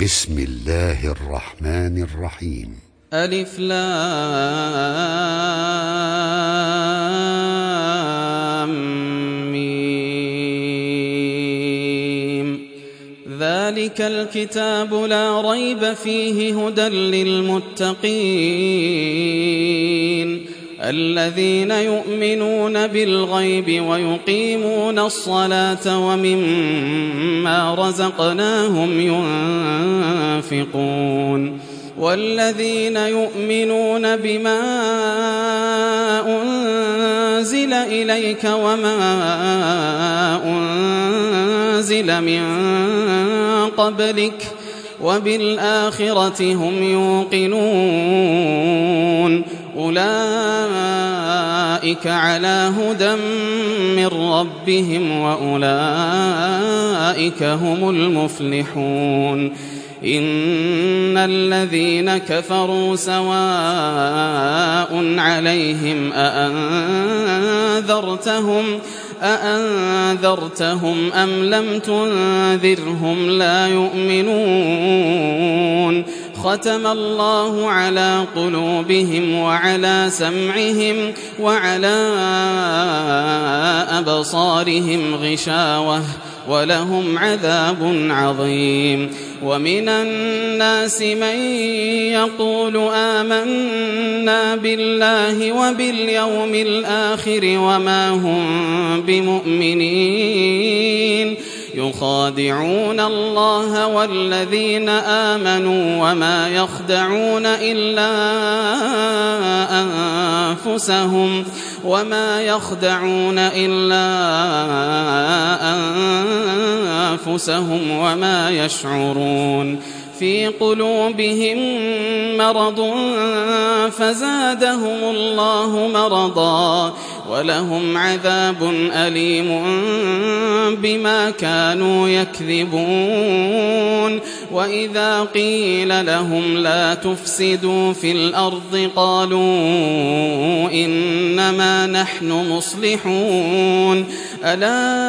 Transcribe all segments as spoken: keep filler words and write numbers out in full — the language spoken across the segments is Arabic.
بسم الله الرحمن الرحيم. ألف لام ميم. ذلك الكتاب لا ريب فيه هدى للمتقين الذين يؤمنون بالغيب ويقيمون الصلاة ومما رزقناهم ينفقون والذين يؤمنون بما أنزل إليك وما أنزل من قبلك وبالآخرة هم يوقنون أولئك على هدى من ربهم وأولئك هم المفلحون. إن الذين كفروا سواء عليهم أأنذرتهم أأنذرتهم أم لم تنذرهم لا يؤمنون. ختم الله على قلوبهم وعلى سمعهم وعلى أبصارهم غشاوة ولهم عذاب عظيم. ومن الناس من يقول آمنا بالله وباليوم الآخر وما هم بمؤمنين يخادعون الله والذين آمنوا وما يخدعون إلا أنفسهم وما يخدعون إلا أنفسهم وما يشعرون. في قلوبهم مرض فزادهم الله مرضا ولهم عذاب أليم بما كانوا يكذبون. وإذا قيل لهم لا تفسدوا في الأرض قالوا إنما نحن مصلحون ألا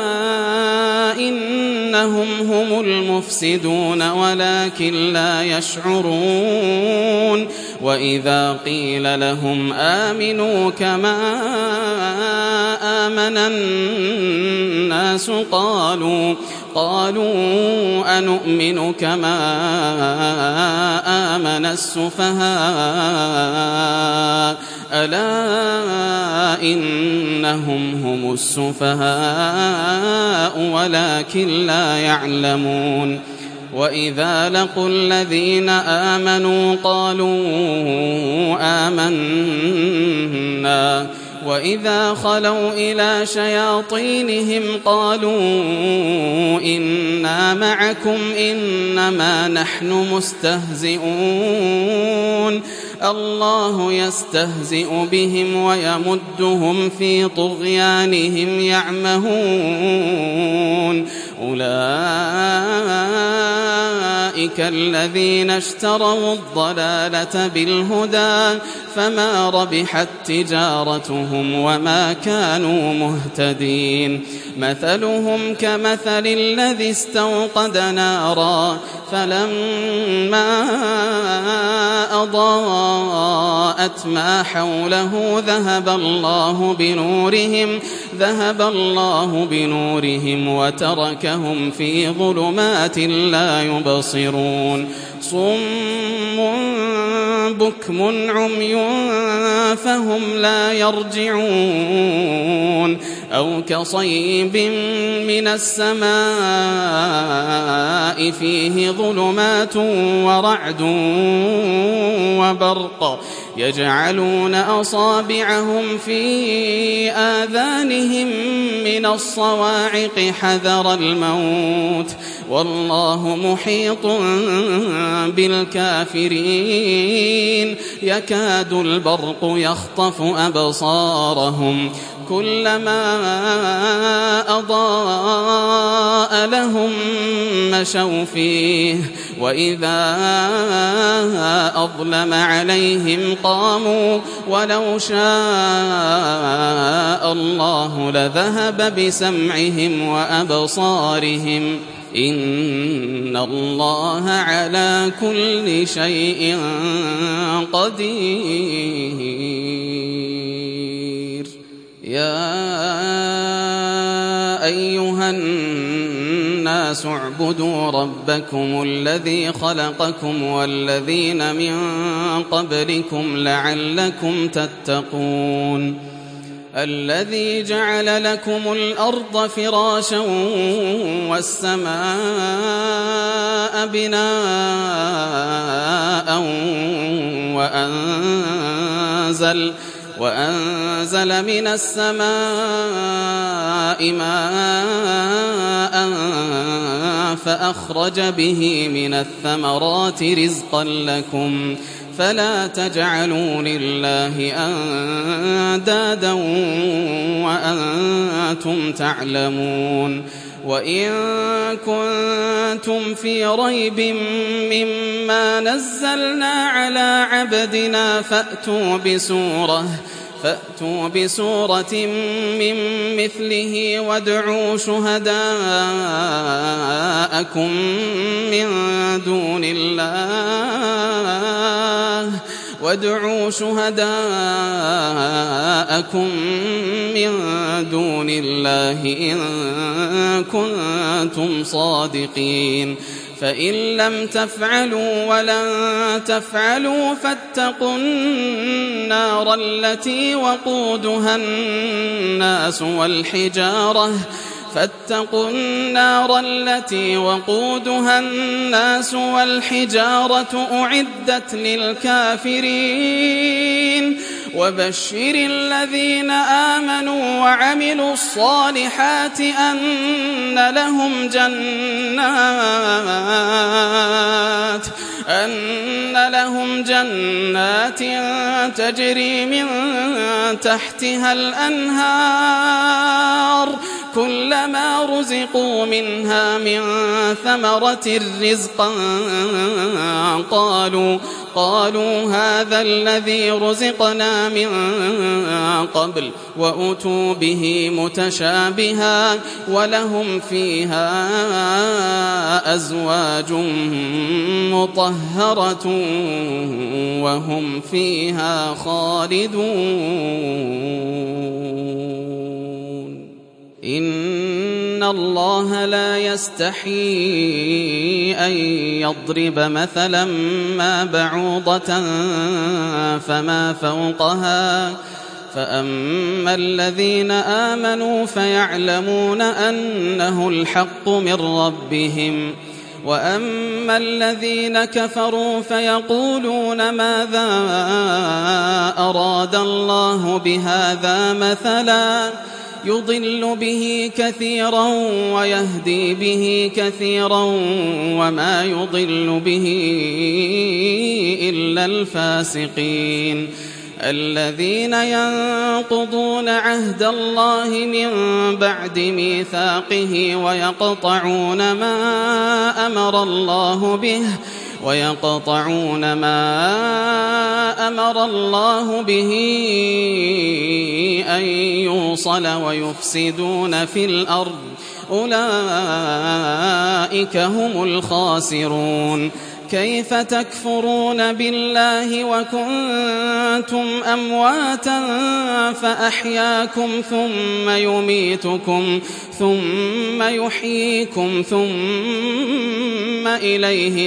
إنهم هم المفسدون ولكن لا يشعرون. وإذا قيل لهم آمنوا كما آمن الناس قالوا قالوا أنؤمن كما آمن السفهاء ألا إنهم هم السفهاء ولكن لا يعلمون. وإذا لقوا الذين آمنوا قالوا آمنا وإذا خلوا إلى شياطينهم قالوا إنا معكم إنما نحن مستهزئون الله يستهزئ بهم ويمدهم في طغيانهم يعمهون. أولئك الذين اشتروا الضلالة بالهدى فما ربحت تجارتهم وما كانوا مهتدين. مثلهم كمثل الذي استوقد نارا فلما أضاءت ما حوله ذهب الله بنورهم ذهب الله بنورهم وتركهم في ظلمات لا يبصرون. صم بكم عمي فهم لا يرجعون. أو كصيب من السماء فيه ظلمات ورعد وبرق يجعلون أصابعهم في آذانهم من الصواعق حذر الموت والله محيط بالكافرين. يكاد البرق يخطف أبصارهم كلما أضاء لهم مشوا فيه وإذا أظلم عليهم قاموا ولو شاء الله لذهب بسمعهم وأبصارهم إن الله على كل شيء قدير. يا أيها الناس اعبدوا ربكم الذي خلقكم والذين من قبلكم لعلكم تتقون. الذي جعل لكم الأرض فراشا والسماء بناء وأنزل وأنزل من السماء ماء فأخرج به من الثمرات رزقا لكم فلا تجعلوا لله أندادا وأنتم تعلمون. وإن كنتم في ريب مما نزلنا على عبدنا فأتوا بسورة فأتوا بسورة من مثله وادعوا شهداءكم من دون الله وادعوا شهداءكم من دون الله إن كنتم صادقين. فإن لم تفعلوا ولن تفعلوا فاتقوا النار التي وقودها الناس والحجارة فاتقوا النار التي وقودها الناس والحجارة أعدت للكافرين. وبشر الذين آمنوا وعملوا الصالحات أن لهم جنات أن لهم جنات تجري من تحتها الأنهار كلما رزقوا منها من ثمرة رزقا قالوا قالوا هذا الذي رزقنا من قبل وأتوا به متشابها ولهم فيها أزواج مطهرة وهم فيها خالدون. إن الله لا يستحيي أن يضرب مثلا ما بعوضة فما فوقها فأما الذين آمنوا فيعلمون أنه الحق من ربهم وأما الذين كفروا فيقولون ماذا أراد الله بهذا مثلا يضل به كثيرا ويهدي به كثيرا وما يضل به إلا الفاسقين الذين ينقضون عهد الله من بعد ميثاقه ويقطعون ما أمر الله به ويقطعون ما أمر الله به أن يوصل ويفسدون في الأرض أولئك هم الخاسرون. كيف تكفرون بالله وكنتم أمواتا فأحياكم ثم يميتكم ثم يحييكم ثم إليه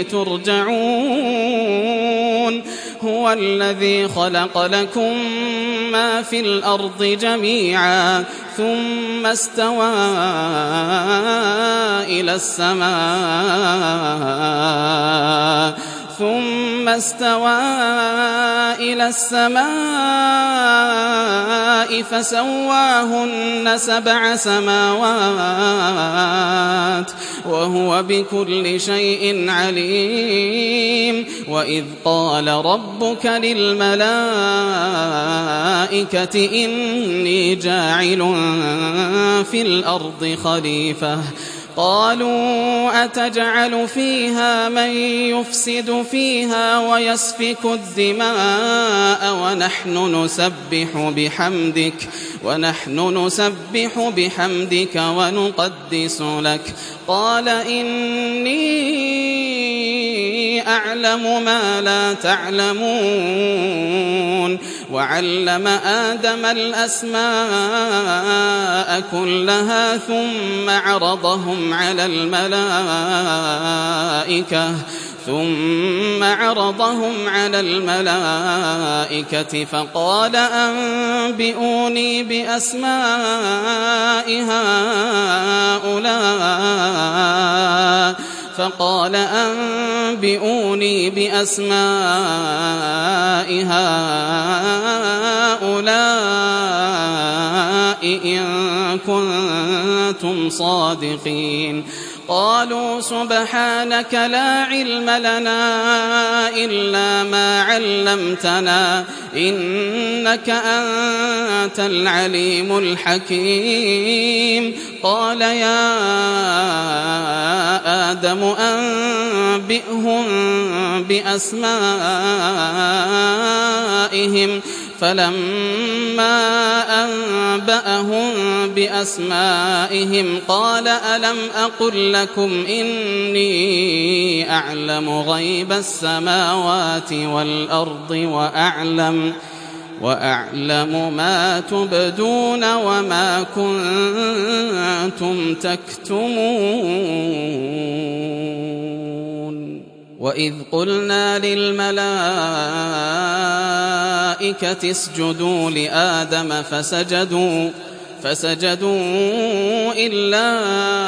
ترجعون. هو الذي خلق لكم ما في الأرض جميعا ثم استوى إلى السماء ثم استوى إلى السماء فسواهن سبع سماوات وهو بكل شيء عليم. وإذ قال ربك للملائكة إني جاعل في الأرض خليفة قالوا أتجعل فيها من يفسد فيها ويسفك الدماء ونحن نسبح بحمدك ونحن نسبح بحمدك ونقدس لك قال إني أعلم ما لا تعلمون وعلم آدم الأسماء كلها ثم عرضهم على الملائكة ثم عرضهم على الملائكة فقال أنبئوني بأسماء هؤلاء فقال أنبئوني بأسماء هؤلاء إن كنتم صادقين قالوا سبحانك لا علم لنا إلا ما علمتنا إنك أنت العليم الحكيم قال يا آدم أنبئهم بأسمائهم فلما أنبأهم بأسمائهم قال ألم أقل لكم إني أعلم غيب السماوات والأرض وأعلم وأعلم ما تبدون وما كنتم تكتمون وإذ قلنا للملائكة اسجدوا لآدم فسجدوا فسجدوا إلا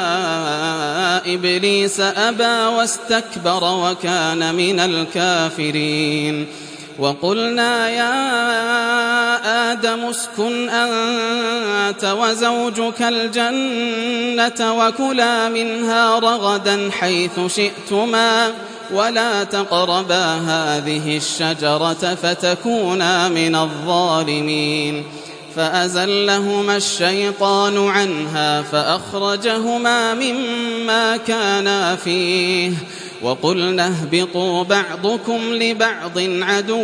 إبليس أبى واستكبر وكان من الكافرين وقلنا يا آدم اسكن أنت وزوجك الجنة وكلا منها رغدا حيث شئتما ولا تقربا هذه الشجرة فتكونا من الظالمين فأزلهما الشيطان عنها فأخرجهما مما كانا فيه وقلنا اهبطوا بعضكم لبعض عدو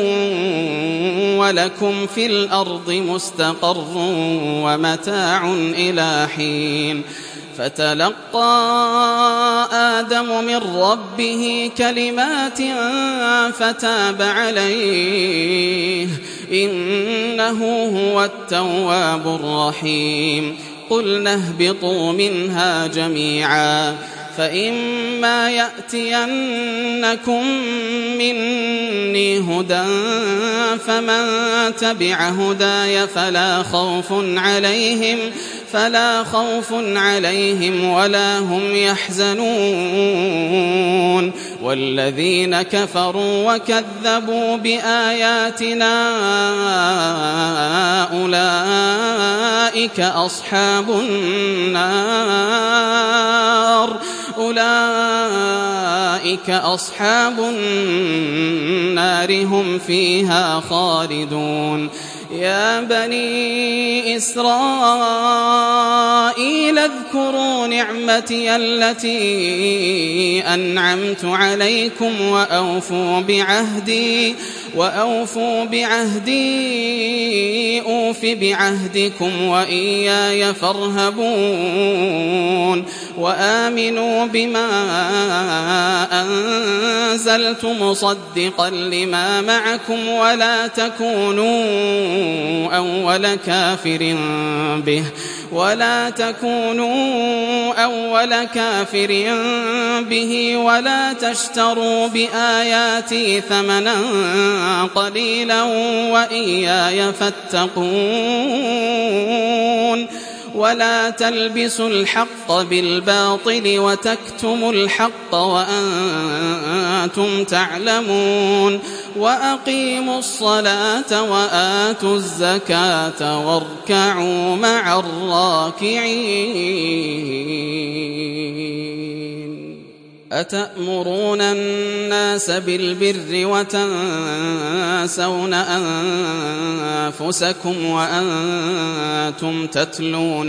ولكم في الأرض مستقر ومتاع إلى حين فتلقى آدم من ربه كلمات فتاب عليه إنه هو التواب الرحيم قلنا اهبطوا منها جميعا فإما يأتينكم مني هدى فمن تبع هداي فلا خوف عليهم فلا خوف عليهم ولا هم يحزنون والذين كفروا وكذبوا بآياتنا أولئك أصحاب النار أولئك أصحاب النار هم فيها خالدون يا بني إسرائيل اذكروا نعمتي التي أنعمت عليكم وأوفوا بعهدي وأوفوا بعهدي أوف بعهدكم وإياي فارهبون وآمنوا بما أنزلت مصدقا لما معكم ولا تكونوا أول كافر به ولا تكونوا أول كافر به ولا تشتروا بآياتي ثمنا قليلا وإياي فاتقون ولا تلبسوا الحق بالباطل وتكتموا الحق وأنتم تعلمون وأقيموا الصلاة وآتوا الزكاة واركعوا مع الراكعين. أتأمرون الناس بالبر وتنسون أنفسكم وأنتم تتلون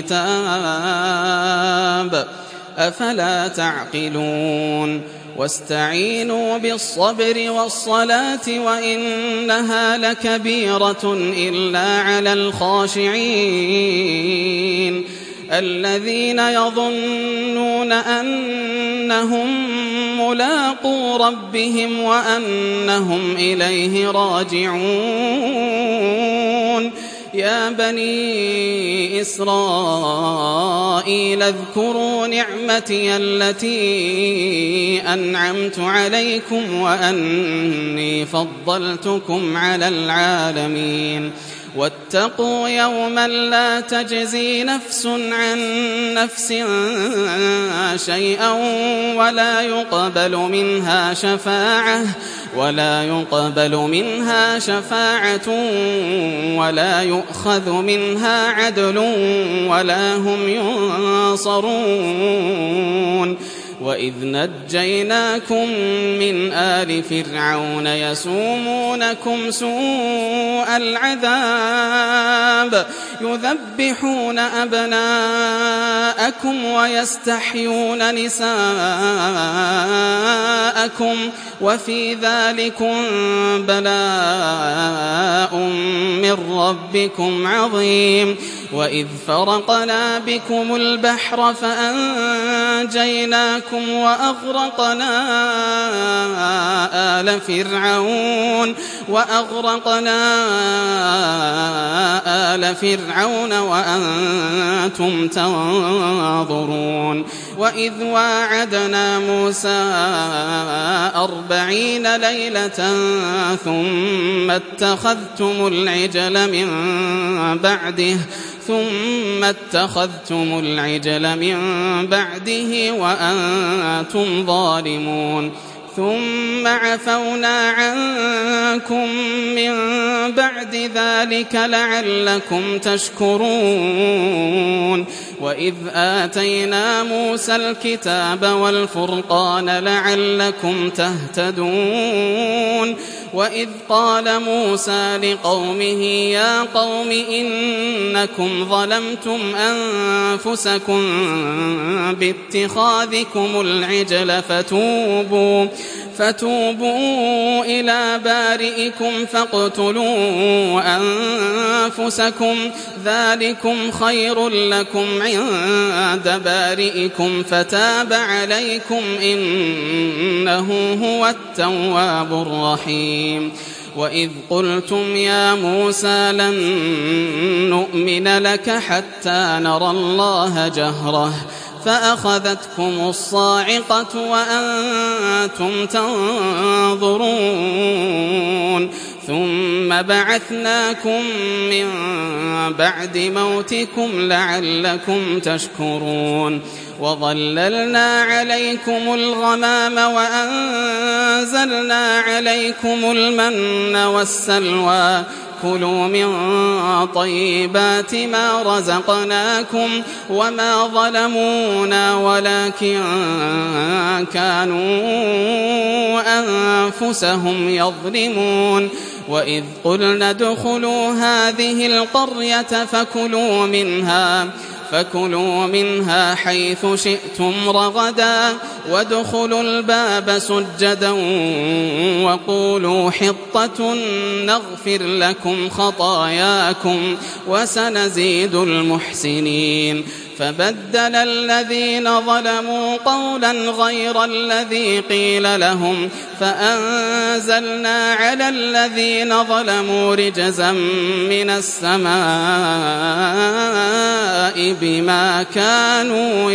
الكتاب أفلا تعقلون واستعينوا بالصبر والصلاة وإنها لكبيرة إلا على الخاشعين الذين يظنون أنهم ملاقو ربهم وأنهم إليه راجعون يا بني إسرائيل اذكروا نعمتي التي أنعمت عليكم وأني فضلتكم على العالمين واتقوا يوما لا تجزي نفس عن نفس شيئا ولا يقبل منها شفاعة ولا يقبل منها شفاعة ولا يؤخذ منها عدل ولا هم ينصرون وإذ نجيناكم من آل فرعون يسومونكم سوء العذاب يذبحون أبناءكم ويستحيون نساءكم وفي ذلكم بلاء من ربكم عظيم وإذ فرقنا بكم البحر فأنجيناكم وأغرقنا آل فرعون وأغرقنا آل فرعون وأنتم تنظرون وإذ واعدنا موسى أربعين ليلة ثم اتخذتم العجل من بعده ثم اتخذتم العجل من بعده وأنتم ظالمون ثم عفونا عنكم من بعد ذلك لعلكم تشكرون وإذ آتينا موسى الكتاب والفرقان لعلكم تهتدون وإذ قال موسى لقومه يا قوم إنكم ظلمتم أنفسكم باتخاذكم العجل فتوبوا فتوبوا إلى بارئكم فاقتلوا أنفسكم ذلكم خير لكم عند بارئكم فتاب عليكم إنه هو التواب الرحيم وإذ قلتم يا موسى لن نؤمن لك حتى نرى الله جهرة فأخذتكم الصاعقة وأنتم تنظرون ثم بعثناكم من بعد موتكم لعلكم تشكرون وظللنا عليكم الغمام وأنزلنا عليكم المن والسلوى كلوا من طيبات ما رزقناكم وما ظلمونا ولكن كانوا أنفسهم يظلمون وإذ قلنا ادخلوا هذه القرية فكلوا منها فكلوا منها حيث شئتم رغدا وادخلوا الباب سجدا وقولوا حطة نغفر لكم خطاياكم وسنزيد المحسنين فبدل الذين ظلموا قولا غير الذي قيل لهم فأنزلنا على الذين ظلموا رجزا من السماء بما كانوا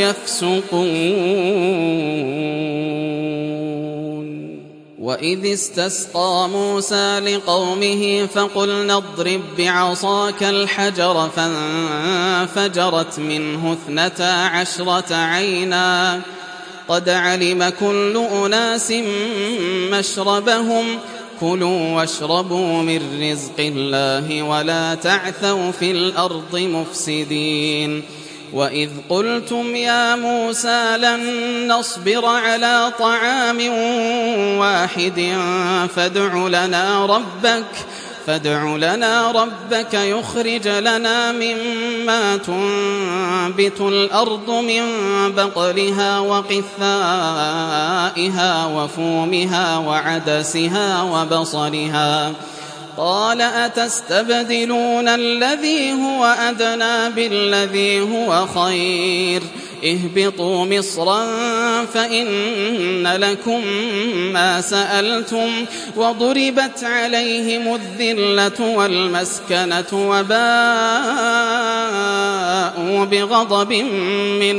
يفسقون وإذ استسقى موسى لقومه فقلنا اضرب بعصاك الحجر فانفجرت منه اثنتا عشرة عينا قد علم كل أناس مشربهم كلوا واشربوا من رزق الله ولا تعثوا في الأرض مفسدين وإذ قلتم يا موسى لن نصبر على طعام واحد فادع لنا ربك فادع لنا ربك يخرج لنا مما تنبت الأرض من بقلها وقثائها وفومها وعدسها وبصلها قال أتستبدلون الذي هو أدنى بالذي هو خير اهبطوا مصرا فإن لكم ما سألتم وضربت عليهم الذلة والمسكنة وباءوا بغضب من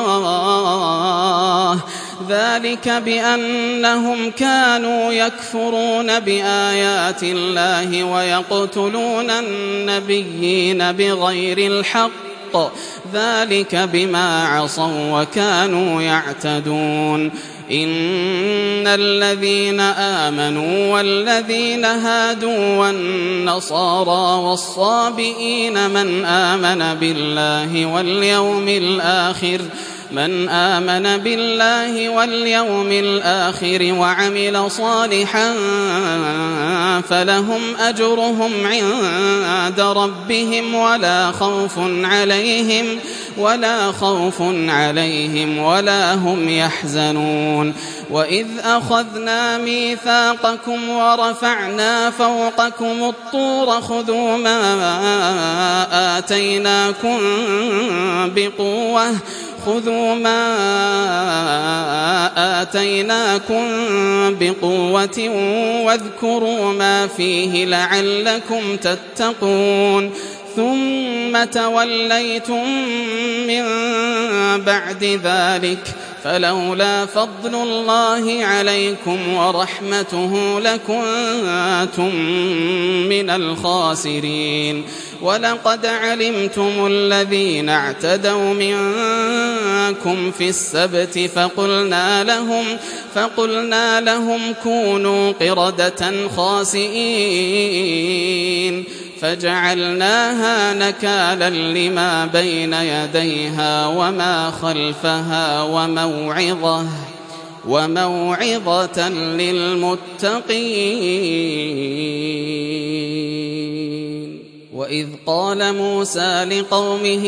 الله ذلك بأنهم كانوا يكفرون بآيات الله ويقتلون النبيين بغير الحق ذلك بما عصوا وكانوا يعتدون إن الذين آمنوا والذين هادوا والنصارى والصابئين من آمن بالله واليوم الآخر من آمن بالله واليوم الآخر وعمل صالحا فلهم أجرهم عند ربهم ولا خوف عليهم ولا خوف عليهم ولا هم يحزنون وإذ أخذنا ميثاقكم ورفعنا فوقكم الطور خذوا ما آتيناكم بقوة خذوا ما آتيناكم بقوة واذكروا ما فيه لعلكم تتقون ثم توليتم من بعد ذلك فلولا فضل الله عليكم ورحمته لكنتم من الخاسرين ولقد علمتم الذين اعتدوا منكم في السبت فقلنا لهم فقلنا لهم كونوا قردة خاسئين فجعلناها نكالا لما بين يديها وما خلفها وموعظة وموعظة للمتقين وإذ قال موسى لقومه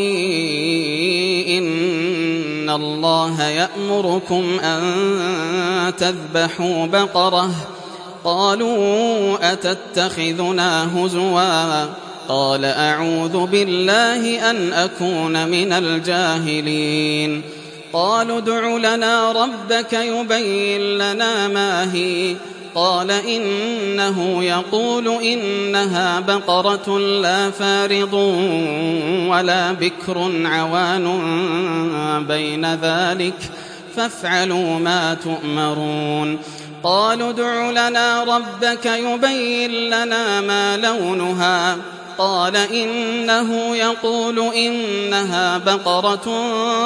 إن الله يأمركم أن تذبحوا بقرة قالوا أتتخذنا هزوا قال أعوذ بالله أن أكون من الجاهلين قالوا ادع لنا ربك يبين لنا ما هي قال إنه يقول إنها بقرة لا فارض ولا بكر عوان بين ذلك فافعلوا ما تؤمرون قالوا ادع لنا ربك يبين لنا ما لونها قال إنه يقول إنها بقرة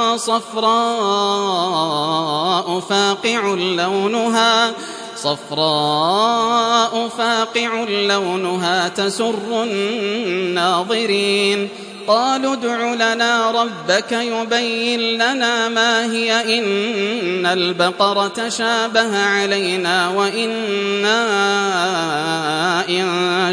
صفراء فاقع لونها صفراء فاقع لونها تسر الناظرين قالوا ادع لنا ربك يبين لنا ما هي إن البقرة شابه علينا وإنا إن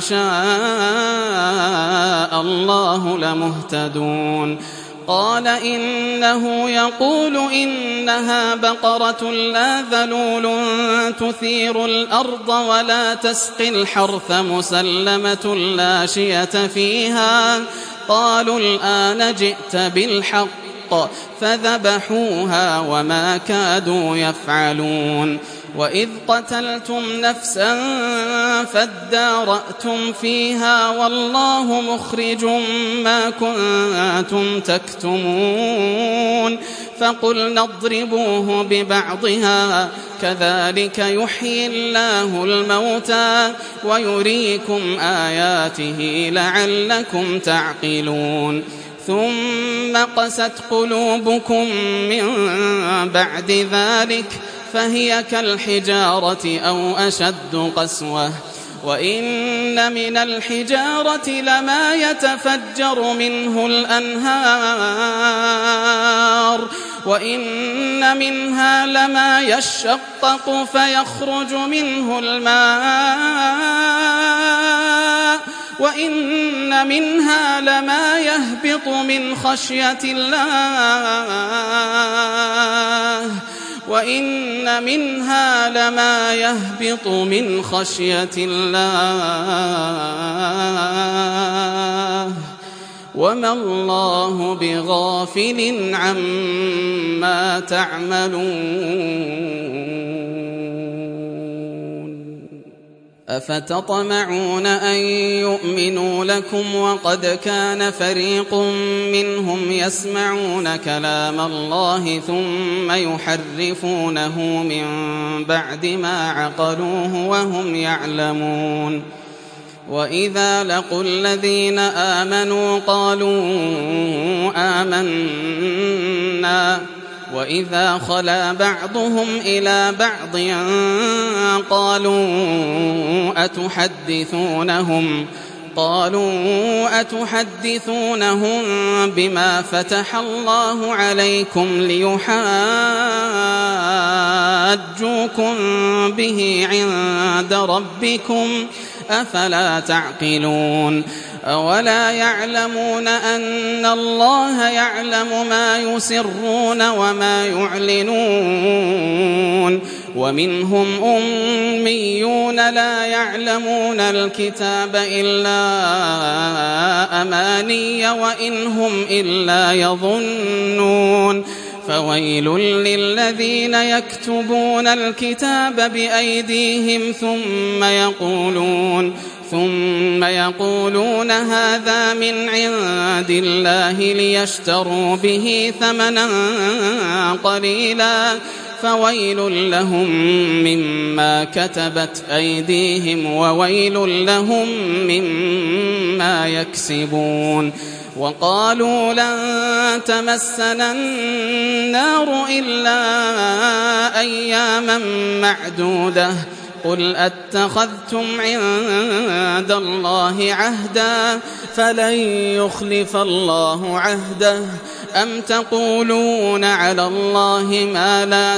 شاء الله لمهتدون قال إنه يقول إنها بقرة لا ذلول تثير الأرض ولا تسقي الحرث مسلمة لا شية فيها قالوا الآن جئت بالحق فذبحوها وما كادوا يفعلون وإذ قتلتم نفسا فادارأتم فيها والله مخرج ما كنتم تكتمون فقلنا اضربوه ببعضها كذلك يحيي الله الموتى ويريكم آياته لعلكم تعقلون ثم قست قلوبكم من بعد ذلك فهي كالحجارة أو أشد قسوة وإن من الحجارة لما يتفجر منه الأنهار وإن منها لما يشقق فيخرج منه الماء وإن منها لما يهبط من خشية الله وإن منها لما يهبط من خشية الله وما الله بغافل عما تعملون أفتطمعون أن يؤمنوا لكم وقد كان فريق منهم يسمعون كلام الله ثم يحرفونه من بعد ما عقلوه وهم يعلمون وإذا لقوا الذين آمنوا قالوا آمنا وإذا خلا بعضهم إلى بعض قالوا أتحدثونهم قالوا أتحدثونهم بما فتح الله عليكم ليحاجوكم به عند ربكم أفلا تعقلون أولا يعلمون أن الله يعلم ما يسرون وما يعلنون ومنهم أميون لا يعلمون الكتاب إلا أماني وإن هم إلا يظنون فويل للذين يكتبون الكتاب بأيديهم ثم يقولون ثم يقولون هذا من عند الله ليشتروا به ثمنا قليلا فويل لهم مما كتبت أيديهم وويل لهم مما يكسبون وقالوا لن تمسنا النار إلا أياما معدودة قل أتخذتم عند الله عهدا فلن يخلف الله عهده أم تقولون على الله ما لا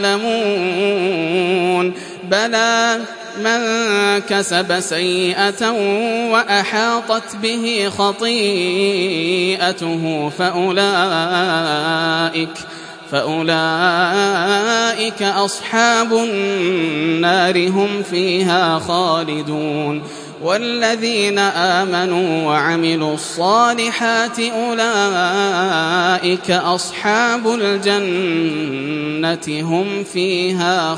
تعلمون بلى من كسب سيئة وأحاطت به خطيئته فأولئك فأولئك أصحاب النار هم فيها خالدون والذين آمنوا وعملوا الصالحات أولئك أصحاب الجنة هم فيها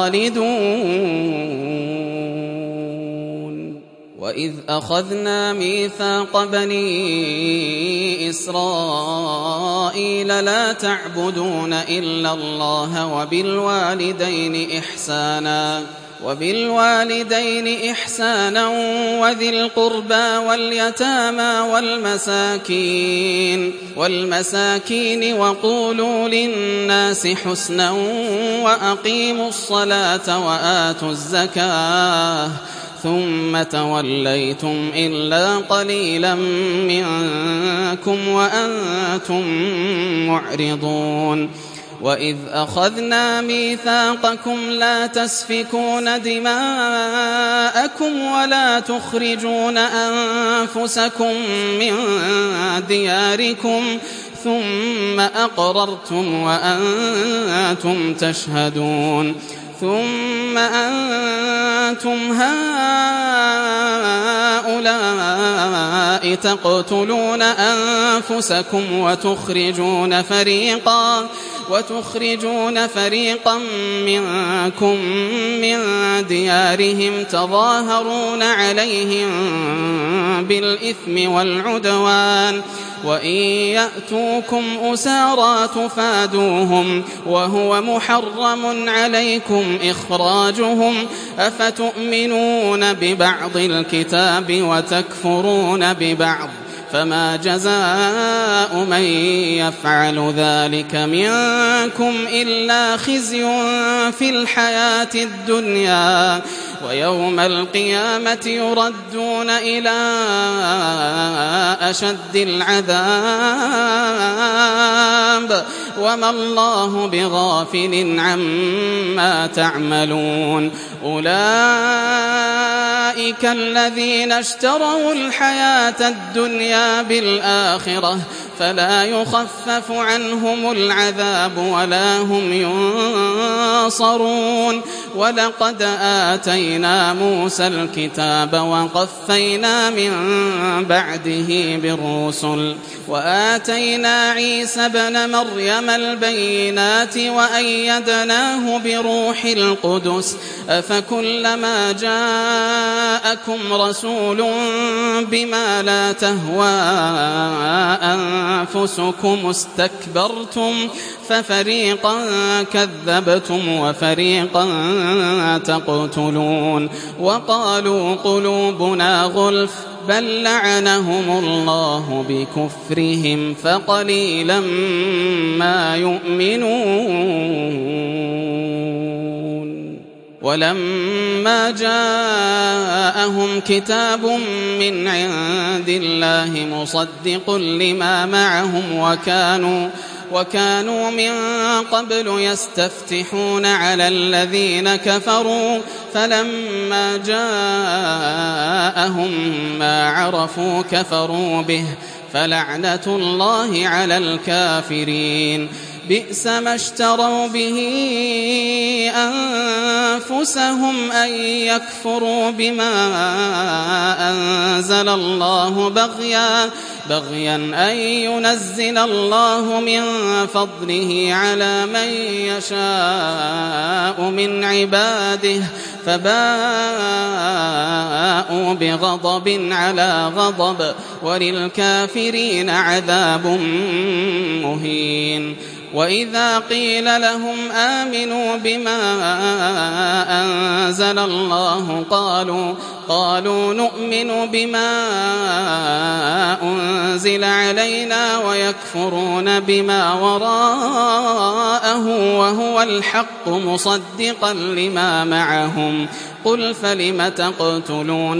خالدون وإذ أخذنا ميثاق بني إسرائيل لا تعبدون إلا الله وبالوالدين إحسانا وبالوالدين إحسانا وذي القربى واليتامى والمساكين والمساكين وقولوا للناس حسنا وأقيموا الصلاة وآتوا الزكاة ثم توليتم إلا قليلا منكم وأنتم معرضون وإذ أخذنا ميثاقكم لا تسفكون دماءكم ولا تخرجون أنفسكم من دياركم ثم أقررتم وأنتم تشهدون ثم أنتم هؤلاء تقتلون أنفسكم وتخرجون فريقا وتخرجون فريقا منكم من ديارهم تظاهرون عليهم بالإثم والعدوان وإن يأتوكم أسارى تفادوهم وهو محرم عليكم إخراجهم أفتؤمنون ببعض الكتاب وتكفرون ببعض فما جزاء من يفعل ذلك منكم إلا خزي في الحياة الدنيا ويوم القيامة يردون إلى أشد العذاب وما الله بغافل عما تعملون أولئك الذين اشتروا الحياة الدنيا بالآخرة فلا يخفف عنهم العذاب ولا هم ينصرون ولقد آتينا موسى الكتاب وقفينا من بعده بالرسل وآتينا عيسى ابن مريم البينات وأيدناه بروح القدس أفكلما جاءكم رسول بما لا تهوى أنفسكم استكبرتم ففريقا كذبتم وفريقا تقتلون وقالوا قلوبنا غلف بل لعنهم الله بكفرهم فقليلا ما يؤمنون ولما جاءهم كتاب من عند الله مصدق لما معهم وكانوا وكانوا من قبل يستفتحون على الذين كفروا فلما جاءهم ما عرفوا كفروا به فلعنة الله على الكافرين بئس ما اشتروا به أنفسهم أن يكفروا بما أنزل الله بغيا بغيا أن ينزل الله من فضله على من يشاء من عباده فباءوا بغضب على غضب وللكافرين عذاب مهين وإذا قيل لهم آمنوا بما أنزل الله قالوا قالوا نؤمن بما أنزل علينا ويكفرون بما وراءه وهو الحق مصدقا لما معهم قل فلم تقتلون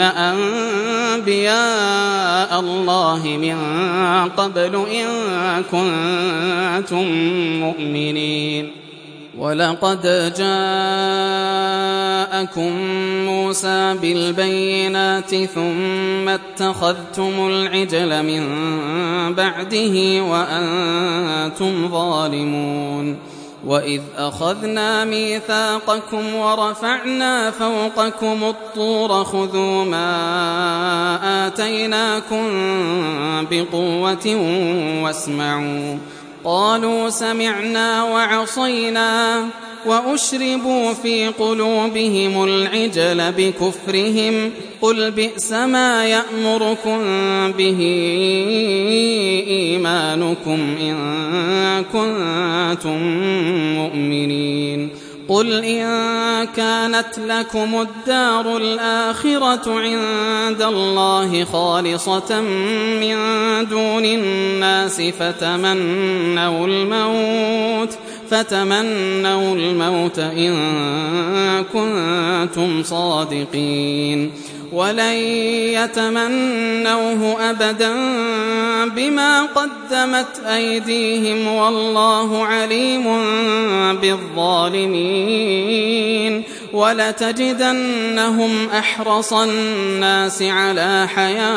أنبياء الله من قبل إن كنتم مؤمنين ولقد جاءكم موسى بالبينات ثم اتخذتم العجل من بعده وأنتم ظالمون وإذ أخذنا ميثاقكم ورفعنا فوقكم الطور خذوا ما آتيناكم بقوة واسمعوا قالوا سمعنا وعصينا وأشربوا في قلوبهم العجل بكفرهم قل بئس ما يأمركم به إيمانكم إن كنتم مؤمنين قل إن كانت لكم الدار الآخرة عند الله خالصة من دون الناس فتمنوا الموت فتمنوا الموت إن كنتم صادقين ولن يتمنوه أبدا بما قدمت أيديهم والله عليم بالظالمين ولتجدنهم أحرص الناس على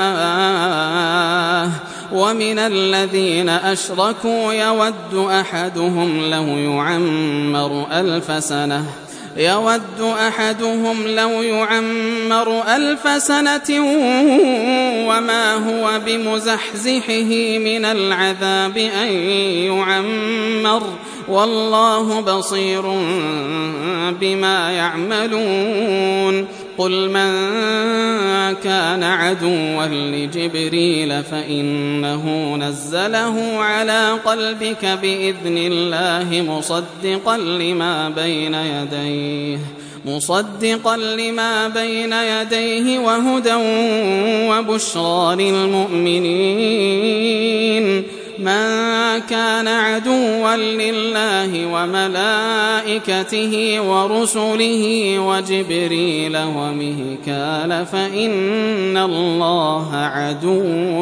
حياة ومن الذين أشركوا يود أحدهم لو يعمر ألف سنة يود أحدهم لو يعمر ألف سنة وما هو بمزحزحه من العذاب أن يعمر والله بصير بما يعملون قل من كان عدوا لجبريل فإنه نزله على قلبك بإذن الله مصدقا لما بين يديه مصدقا لما بين يديه وهدى وبشرى للمؤمنين من كان عدوا لله وملائكته ورسله وجبريل وميكال فإن الله عدو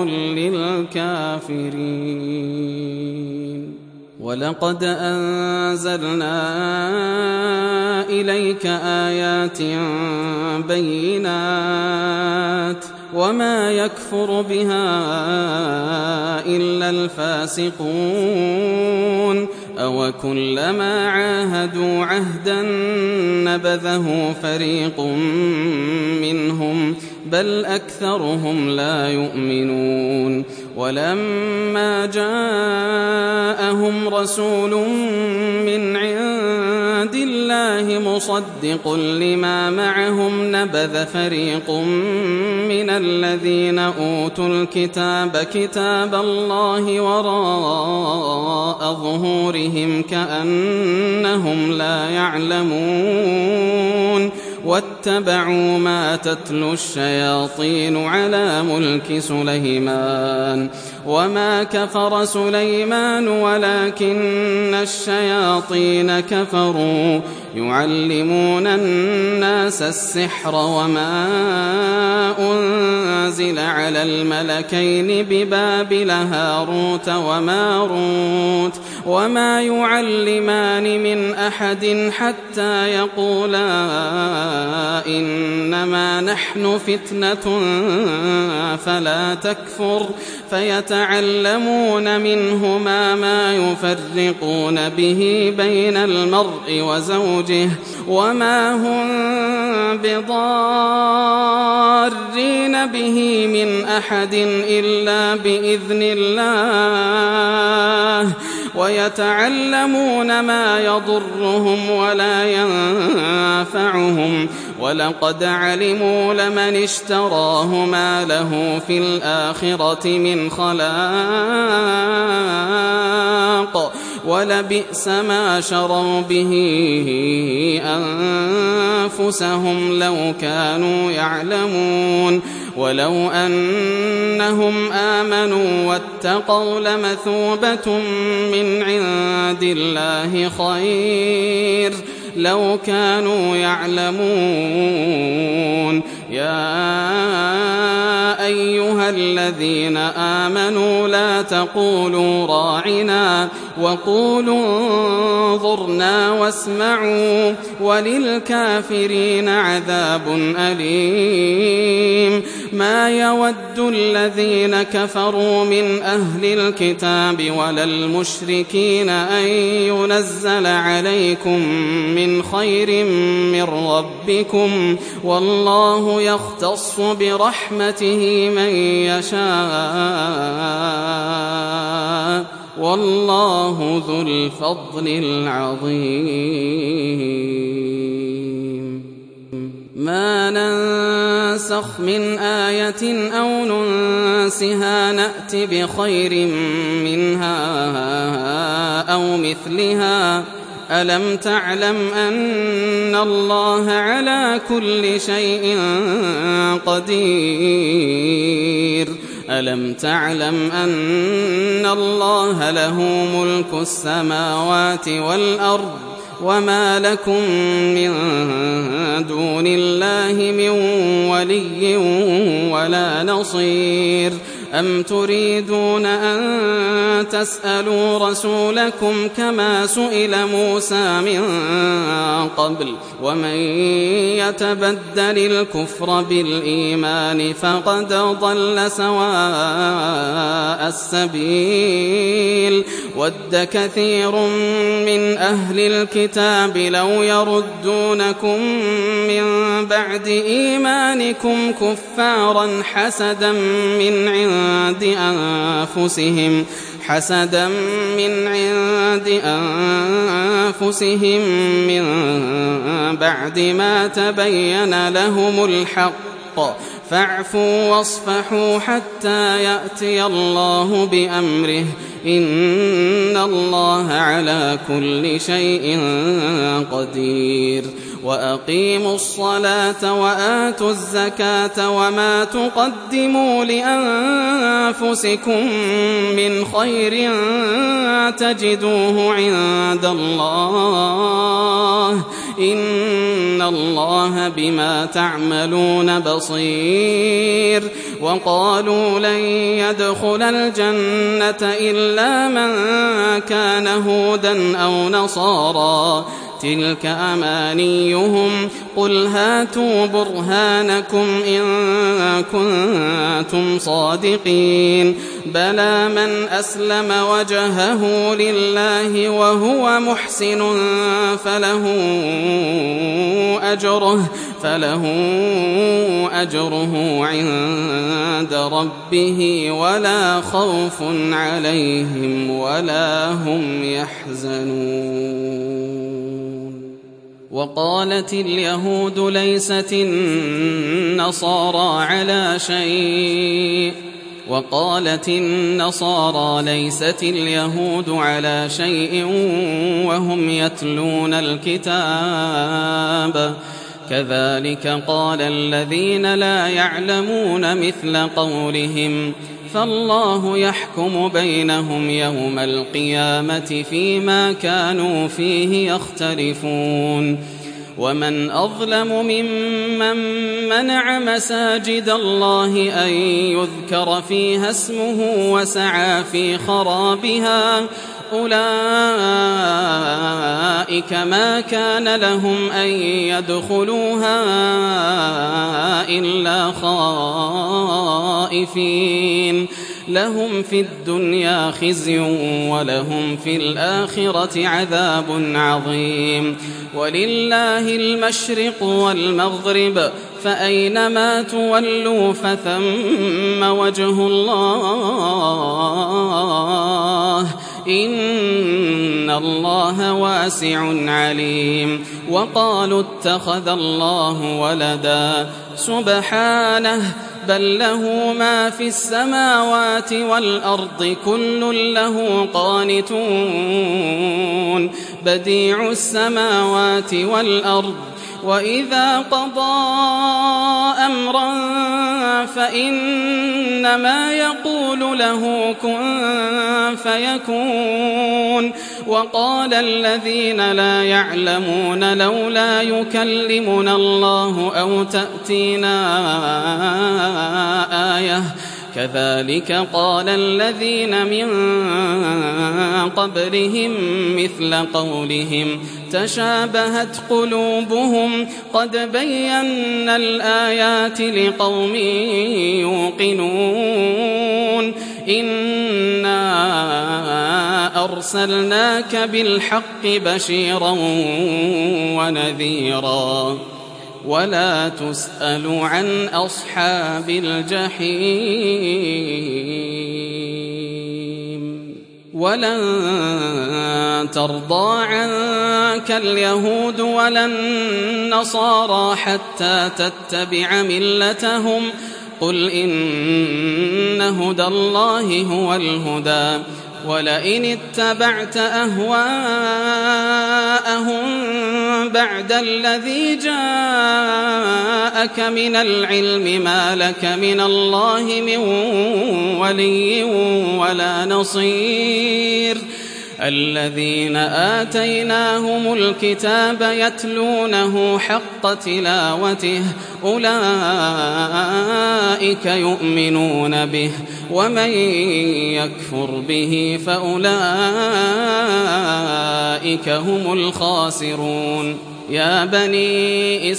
للكافرين. ولقد أنزلنا إليك آيات بينات وما يكفر بها إلا الفاسقون. أو كلما عاهدوا عهدا نبذه فريق منهم بل أكثرهم لا يؤمنون. ولما جاءهم رسول من عند الله مصدق لما معهم نبذ فريق من الذين أوتوا الكتاب كتاب الله وراء ظهورهم كأنهم لا يعلمون. واتبعوا ما تتلو الشياطين على ملك سليمان وما كفر سليمان ولكن الشياطين كفروا يعلمون الناس السحر وما أنزل على الملكين ببابل هاروت وماروت وما يعلمان من أحد حتى يقولا إنما نحن فتنة فلا تكفر فيتعلمون منهما ما يفرقون به بين المرء وزوجه وما هم بضارين به من أحد إلا بإذن الله ويتعلمون ما يضرهم ولا ينفعهم ولقد علموا لمن اشتراه ما له في الآخرة من خلاق ولبئس ما شروا به أنفسهم لو كانوا يعلمون. ولو أنهم آمنوا واتقوا لمثوبة من عند الله خير لو كانوا يعلمون. يا أيها الذين آمنوا لا تقولوا راعنا وقولوا انظرنا واسمعوا وللكافرين عذاب أليم. ما يود الذين كفروا من أهل الكتاب ولا المشركين أن ينزل عليكم من خير من ربكم والله يختص برحمته من يشاء والله ذو الفضل العظيم. ما ننسخ من آية أو ننسها نأت بخير منها أو مثلها. ألم تعلم أن الله على كل شيء قدير؟ ألم تعلم أن الله له ملك السماوات والأرض وما لكم من دون الله من ولي ولا نصير؟ أم تريدون أن تسألوا رسولكم كما سئل موسى من قبل ومن يتبدل الكفر بالإيمان فقد ضل سواء السبيل. ود كثير من أهل الكتاب لو يردونكم من بعد إيمانكم كفارا حسدا من عند أنفسهم حسدا من عند أنفسهم من بعد ما تبين لهم الحق فاعفوا واصفحوا حتى يأتي الله بأمره إن الله على كل شيء قدير. وأقيموا الصلاة وآتوا الزكاة وما تقدموا لأنفسكم من خير تجدوه عند الله إن الله بما تعملون بصير. وقالوا لن يدخل الجنة إلا من كان هودا أو نصارى تلك أمانيهم قل هاتوا برهانكم إن كنتم صادقين بلى من أسلم وجهه لله وهو محسن فله أجره فله أجره عند ربه ولا خوف عليهم ولا هم يحزنون. وقالت اليهود ليست النصارى على شيء وقالت النصارى ليست اليهود على شيء وهم يتلون الكتاب كذلك قال الذين لا يعلمون مثل قولهم فالله يحكم بينهم يوم القيامة فيما كانوا فيه يختلفون. ومن أظلم ممن منع مساجد الله أن يذكر فيها اسمه وسعى في خرابها أولئك ما كان لهم أن يدخلوها إلا خائفين لهم في الدنيا خزي ولهم في الآخرة عذاب عظيم. ولله المشرق والمغرب فأينما تولوا فثم وجه الله إن الله واسع عليم. وقالوا اتخذ الله ولدا سبحانه بل له ما في السماوات والأرض كل له قانتون بديع السماوات والأرض وإذا قضى أمرا فإنما يقول له كن فيكون. وقال الذين لا يعلمون لولا يكلمنا الله أو تأتينا آية كذلك قال الذين من قبلهم مثل قولهم تشابهت قلوبهم قد بينا الآيات لقوم يوقنون إنا أرسلناك بالحق بشيرا ونذيرا ولا تسأل عن أصحاب الجحيم. ولن ترضى عنك اليهود ولا النصارى حتى تتبع ملتهم قل إن هدى الله هو الهدى ولئن اتبعت أهواءهم بعد الذي جاءك من العلم ما لك من الله من ولي ولا نصير. الذين آتيناهم الكتاب يتلونه حق تلاوته أولئك يؤمنون به ومن يكفر به فأولئك هم الخاسرون. يا بني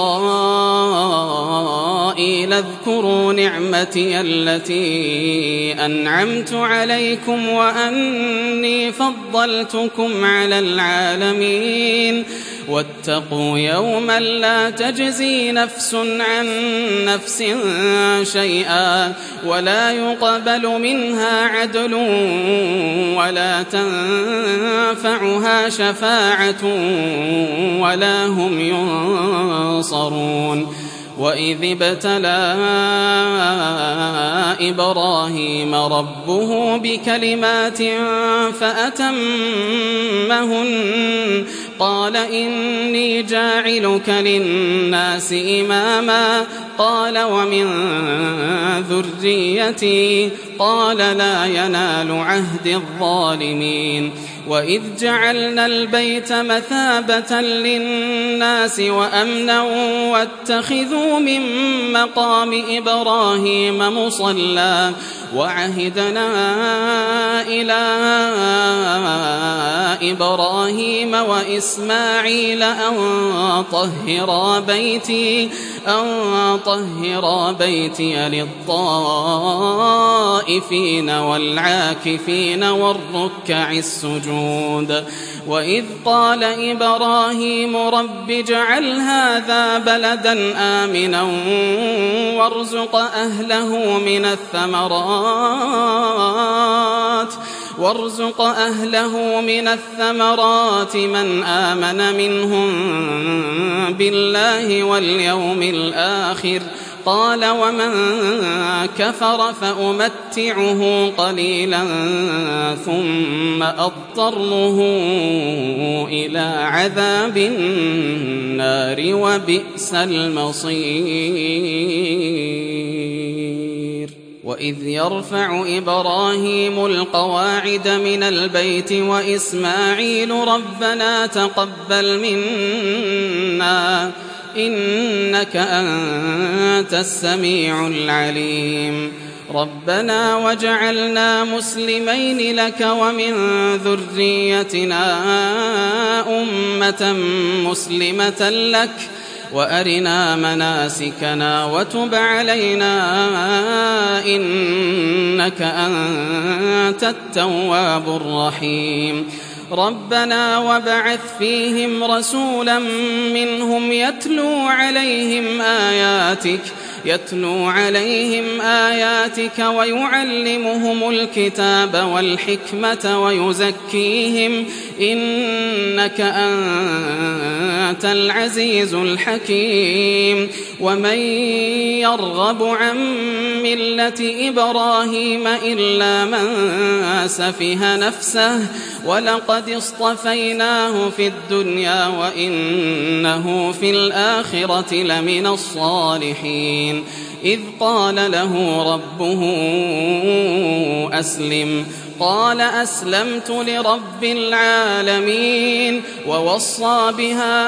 إسرائيل اذكروا نعمتي التي أنعمت عليكم وأني فضلتكم على العالمين واتقوا يوما لا تجزي نفس عن نفس شيئا ولا يقبل منها عدل ولا تنفعها شفاعة ولا هم ينصرون. وإذ ابتلى إبراهيم ربه بكلمات فأتمهن قال إني جاعلك للناس إماما قال ومن ذريتي قال لا ينال عهد الظالمين وإذ جعلنا البيت مثابة للناس وأمنا واتخذوا من مقام إبراهيم مصلى وعهدنا إلى إبراهيم وإسماعيل أن طهرا بيتي أن طهرا بيتي للطائفين والعاكفين والركع السجود وإذ قال إبراهيم رب اجعل هذا بلدا آمنا وارزق أهله من الثمرات وارزق أهله من الثمرات من آمن منهم بالله واليوم الآخر قال ومن كفر فأمتعه قليلا ثم أضطره إلى عذاب النار وبئس المصير وإذ يرفع إبراهيم القواعد من البيت وإسماعيل ربنا تقبل منا إنك أنت السميع العليم ربنا وجعلنا مسلمين لك ومن ذريتنا أمة مسلمة لك وأرنا مناسكنا وتب علينا إنك أنت التواب الرحيم ربنا وابعث فيهم رسولا منهم يتلو عليهم آياتك يتلو عليهم آياتك ويعلمهم الكتاب والحكمة ويزكيهم إنك أنت العزيز الحكيم ومن يرغب عن ملة إبراهيم إلا من سفه نفسه ولقد اصطفيناه في الدنيا وإنه في الآخرة لمن الصالحين إذ قال له ربه أسلم قال أسلمت لرب العالمين ووصى بها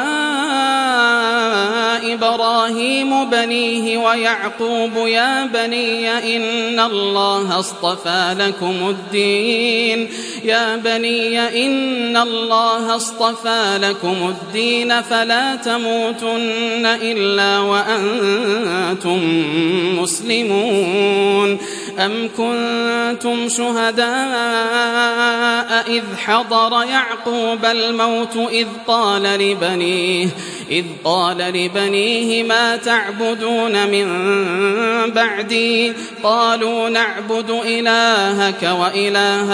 إبراهيم بنيه ويعقوب يا بني إن الله اصطفى لكم الدين يا بني إن الله اصطفى لكم الدين فلا تموتن إلا وأنتم مسلمون أم كنتم شهداء إذ حضر يعقوب الموت إذ قال لبنيه إذ قال لبنيه ما تعبدون من بعدي قالوا نعبد إلهك وإله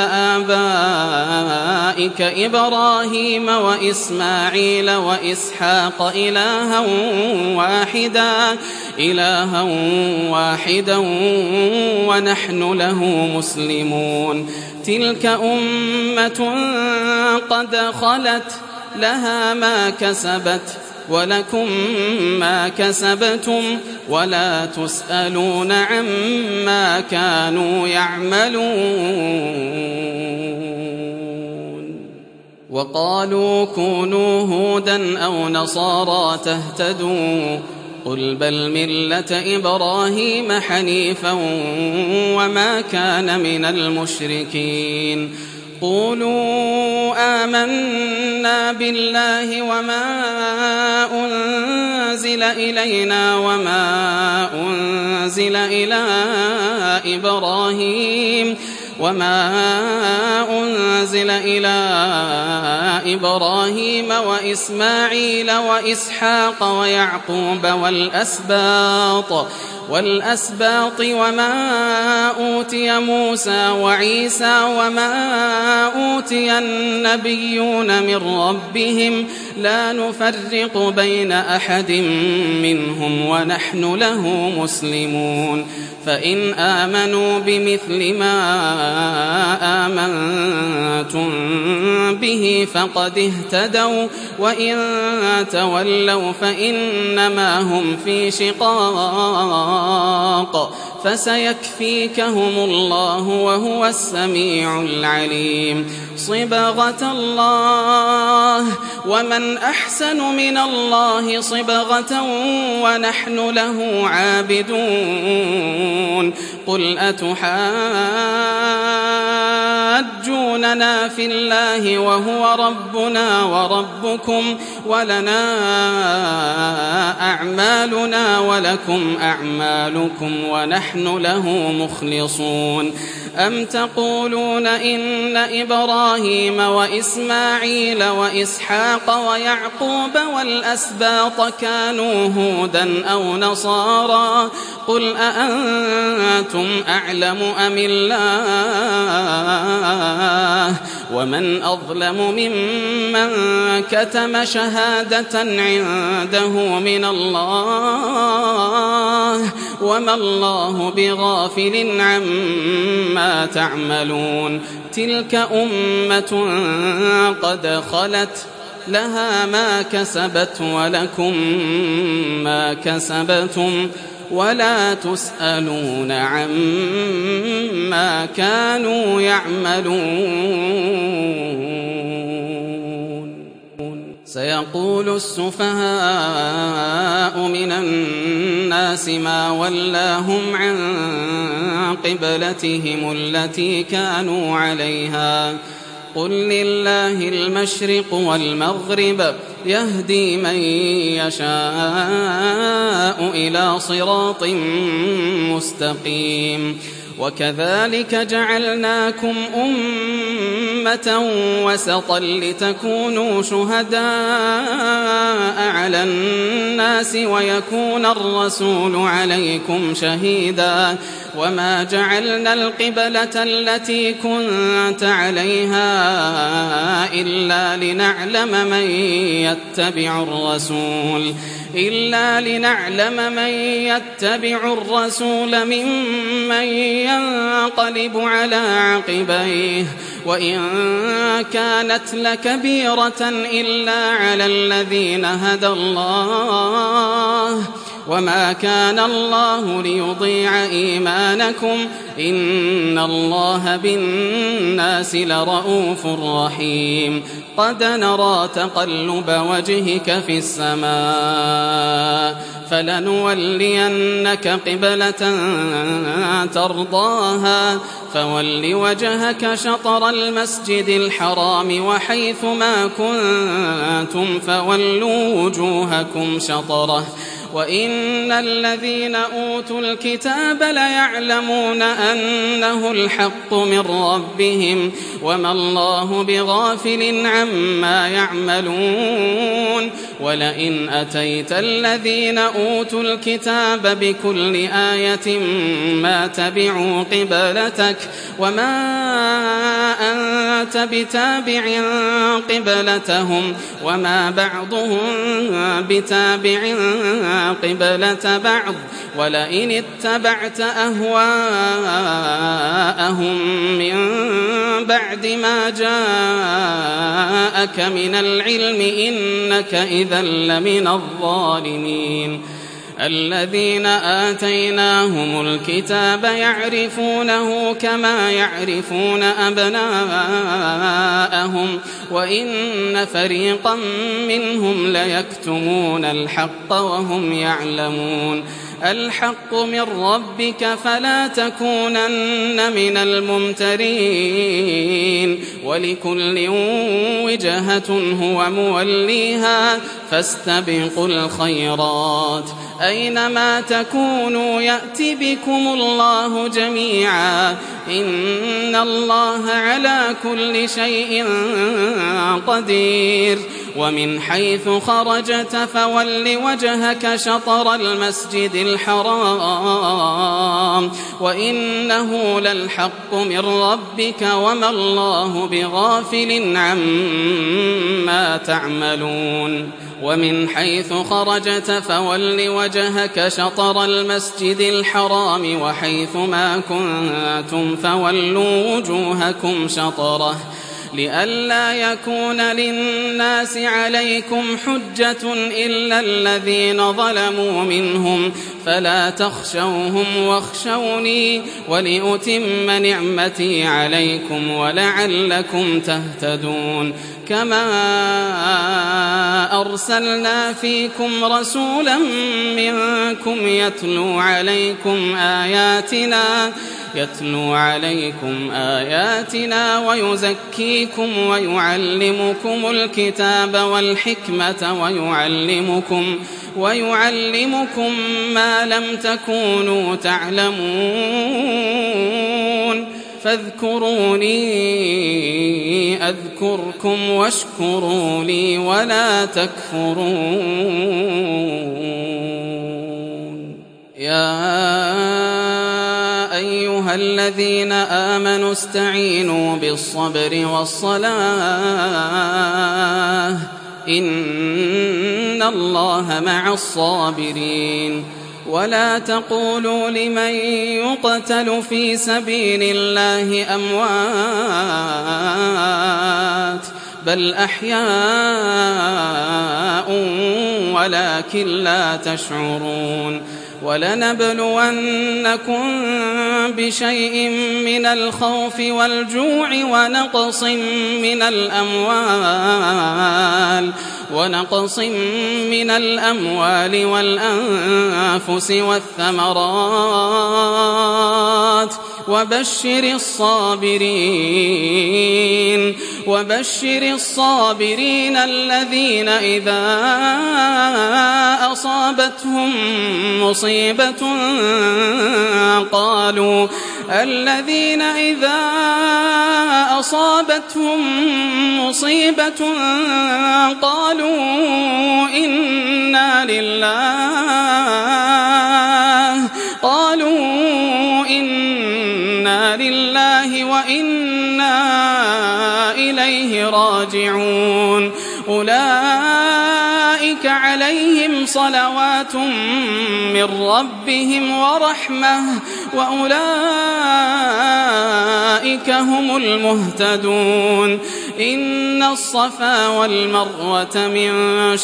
آبائك إبراهيم وإسماعيل وإسحاق إلها واحدا إلها واحدا ونحن له مسلمون تلك أمة قد خلت لها ما كسبت ولكم ما كسبتم ولا تسألون عما كانوا يعملون وقالوا كونوا هودا أو نصارى تهتدوا قل بل ملة إبراهيم حنيفا وما كان من المشركين قولوا آمنا بالله وما أنزل إلينا وما أنزل إلى إبراهيم وما أنزل إلى إبراهيم وإسماعيل وإسحاق ويعقوب والأسباط والأسباط وما أوتي موسى وعيسى وما أوتي النبيون من ربهم لا نفرق بين أحد منهم ونحن له مسلمون فإن آمنوا بمثل ما آمنتم به فقد اهتدوا وإن تولوا فإنما هم في شقاق فسيكفيكهم الله وهو السميع العليم صبغة الله ومن أحسن من الله صبغة ونحن له عابدون قل أتحاجوننا في الله وهو ربنا وربكم ولنا أعمالنا ولكم أعمالكم ونحن له مخلصون أم تقولون إن إبراهيم وإسماعيل وإسحاق ويعقوب والأسباط كانوا هودا أو نصارى قل أأنتم أعلم أم الله ومن أظلم ممن كتم شهادة عنده من الله وما الله بغافل عما تعملون تلك أمة قد خلت لها ما كسبت ولكم ما كسبتم ولا تسألون عما كانوا يعملون سيقول السفهاء من الناس ما ولاهم عن قبلتهم التي كانوا عليها قل لله المشرق والمغرب يهدي من يشاء إلى صراط مستقيم وكذلك جعلناكم أمة وسطا لتكونوا شهداء على الناس ويكون الرسول عليكم شهيدا وما جعلنا القبلة التي كنت عليها إلا لنعلم من يتبع الرسول إلا لنعلم من يتبع الرسول ممن ينقلب على عقبيه وإن كانت لكبيرة إلا على الذين هدى الله وما كان الله ليضيع إيمانكم إن الله بالناس لرؤوف رحيم قد نرى تقلب وجهك في السماء فلنولينك قبلة ترضاها فول وجهك شطر المسجد الحرام وحيث ما كنتم فولوا وجوهكم شطره وإن الذين أوتوا الكتاب ليعلمون أنه الحق من ربهم وما الله بغافل عما يعملون ولئن أتيت الذين أوتوا الكتاب بكل آية ما تبعوا قبلتك وما أنت بتابع قبلتهم وما بعضهم بتابع قبلة بعض ولئن اتبعت أهواءهم من بعد ما جاءك من العلم إنك إذا لمن الظالمين الذين آتيناهم الكتاب يعرفونه كما يعرفون أبناءهم وإن فريقا منهم ليكتمون الحق وهم يعلمون الحق من ربك فلا تكونن من الممترين ولكل وجهة هو موليها فاستبقوا الخيرات أينما تكونوا يأتي بكم الله جميعا إن الله على كل شيء قدير ومن حيث خرجت فول وجهك شطر المسجد الحرام وإنه للحق من ربك وما الله بغافل عما تعملون ومن حيث خرجت فول وجهك شطر المسجد الحرام وحيث ما كنتم فولوا وجوهكم شطره لئلا يكون للناس عليكم حجة إلا الذين ظلموا منهم فلا تخشوهم واخشوني ولأتم نعمتي عليكم ولعلكم تهتدون كما أرسلنا فيكم رسولا منكم يتلو عليكم آياتنا يتلو عليكم آياتنا ويزكيكم ويعلمكم الكتاب والحكمة ويعلمكم ويعلمكم ما لم تكونوا تعلمون فاذكروني أذكركم واشكروا لي ولا تكفرون يا أيها الذين آمنوا استعينوا بالصبر والصلاة إن الله مع الصابرين ولا تقولوا لمن يقتل في سبيل الله أموات بل أحياء ولكن لا تشعرون ولنبلونكم بشيء من الخوف والجوع ونقص من الأموال ونقص من الأموال والأنفس والثمرات وبشر الصابرين وبشر الصابرين الذين إذا أصابتهم مصيبة قالوا الذين إذا أصابتهم مصيبة قالوا إنا لله قالوا إنا لله وإنا إليه راجعون أولئك عليهم صلوات من ربهم ورحمة وأولئك هم المهتدون إن الصفا والمروة من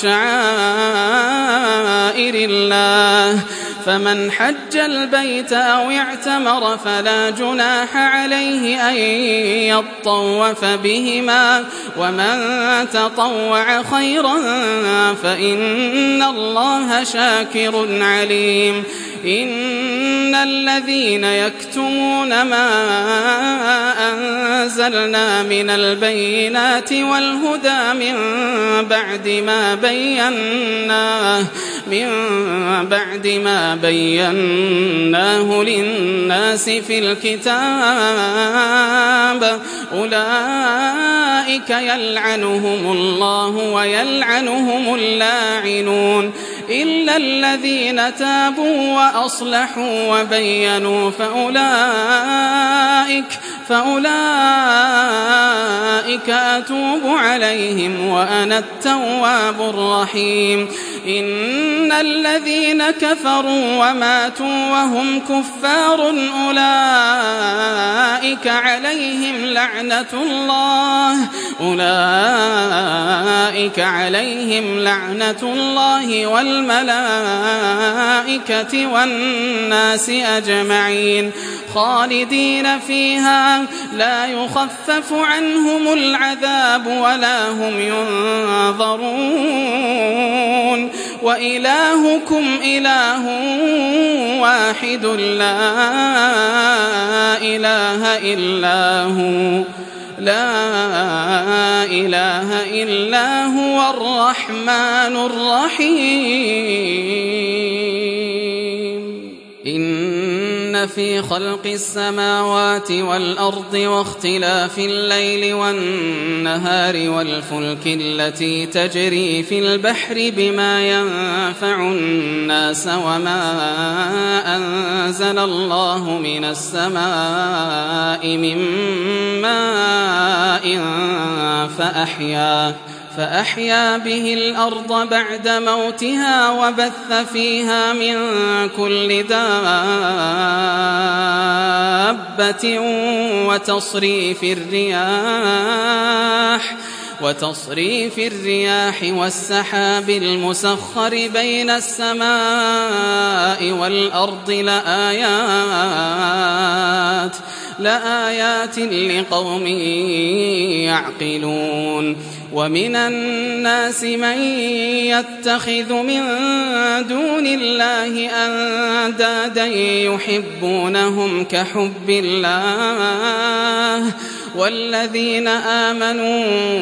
شعائر الله فمن حج البيت أو اعتمر فلا جناح عليه أن يطوف بهما ومن تطوع خيرا فإن الله شاكر عليم إن الذين يكتمون ما أنزلنا من البينات والهدى من بعد ما بيناه من بعد ما بيناه للناس في الكتاب أولئك يلعنهم الله ويلعنهم اللاعنون إلا الذين تابوا وأصلحوا وبينوا فأولئك فأولئك أتوب عليهم وأنا التواب الرحيم إن الذين كفروا وماتوا وهم كفار أولئك عليهم لعنة الله أولئك عليهم لعنة الله والملائكة والناس أجمعين خالدين فيها لا يخفف عنهم العذاب ولا هم ينظرون وإلهكم إله واحد لا إله إلا هو لا إله إلا هو الرحمن الرحيم إن إن في خلق السماوات والأرض واختلاف الليل والنهار والفلك التي تجري في البحر بما ينفع الناس وما أنزل الله من السماء من ماء فأحيا فأحيا به الأرض بعد موتها وبث فيها من كل دابة وتصريف الرياح وتصريف الرياح والسحاب المسخر بين السماء والأرض لآيات لآيات لقوم يعقلون ومن الناس من يتخذ من دون الله أندادا يحبونهم كحب الله والذين آمنوا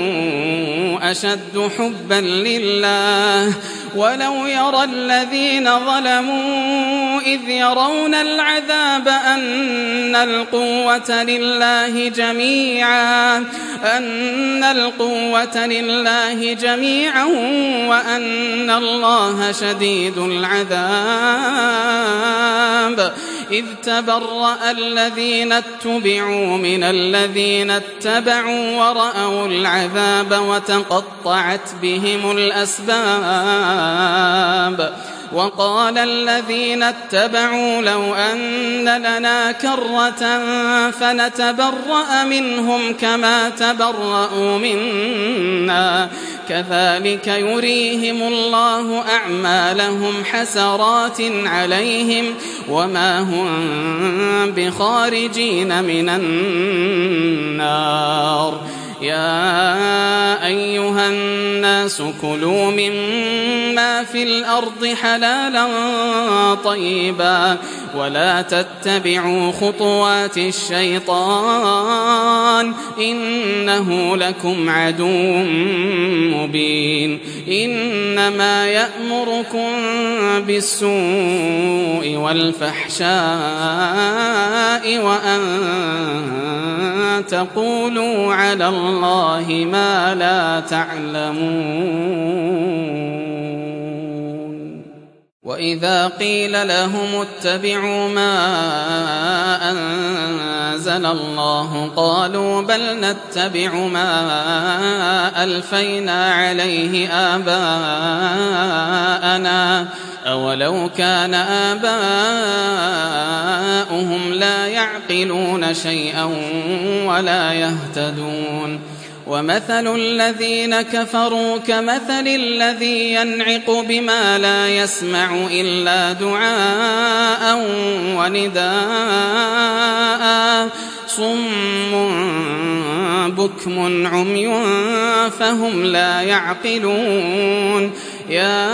أشد حبا لله ولو يرى الذين ظلموا إذ يرون العذاب أن القوة لله جميعا أن القوة لله جميعا وأن الله شديد العذاب إذ تبرأ الذين اتبعوا من الذين اتبعوا ورأوا العذاب وتقطعت بهم الأسباب وقال الذين اتبعوا لو أن لنا كرة فنتبرأ منهم كما تبرأوا منا كذلك يريهم الله أعمالهم حسرات عليهم وما هم بخارجين من النار يا أيها الناس كلوا مما في الأرض حلالا طيبا ولا تتبعوا خطوات الشيطان إنه لكم عدو مبين إنما يأمركم بالسوء والفحشاء وأن تقولوا على الله ما لا تعلمون وإذا قيل لهم اتبعوا ما أنزل الله قالوا بل نتبع ما ألفينا عليه آباءنا أولو كان آباؤهم لا يعقلون شيئا ولا يهتدون ومثل الذين كفروا كمثل الذي ينعق بما لا يسمع إلا دعاء ونداء صم بكم عمي فهم لا يعقلون يا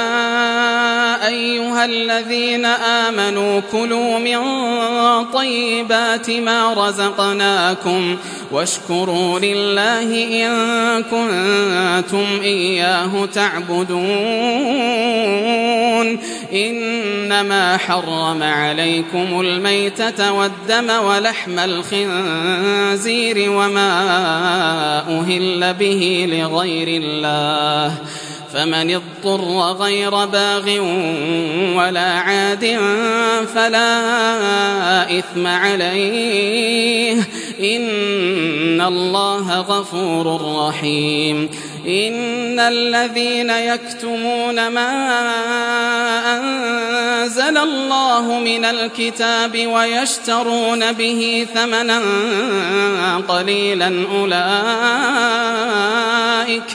أيها الذين آمنوا كلوا من طيبات ما رزقناكم واشكروا لله إن كنتم إياه تعبدون إنما حرم عليكم الميتة والدم ولحم الخنزير وما أهل به لغير الله فمن اضطر غير باغ ولا عاد فلا إثم عليه إن الله غفور رحيم إن الذين يكتمون ما أنزل الله من الكتاب ويشترون به ثمنا قليلا أولئك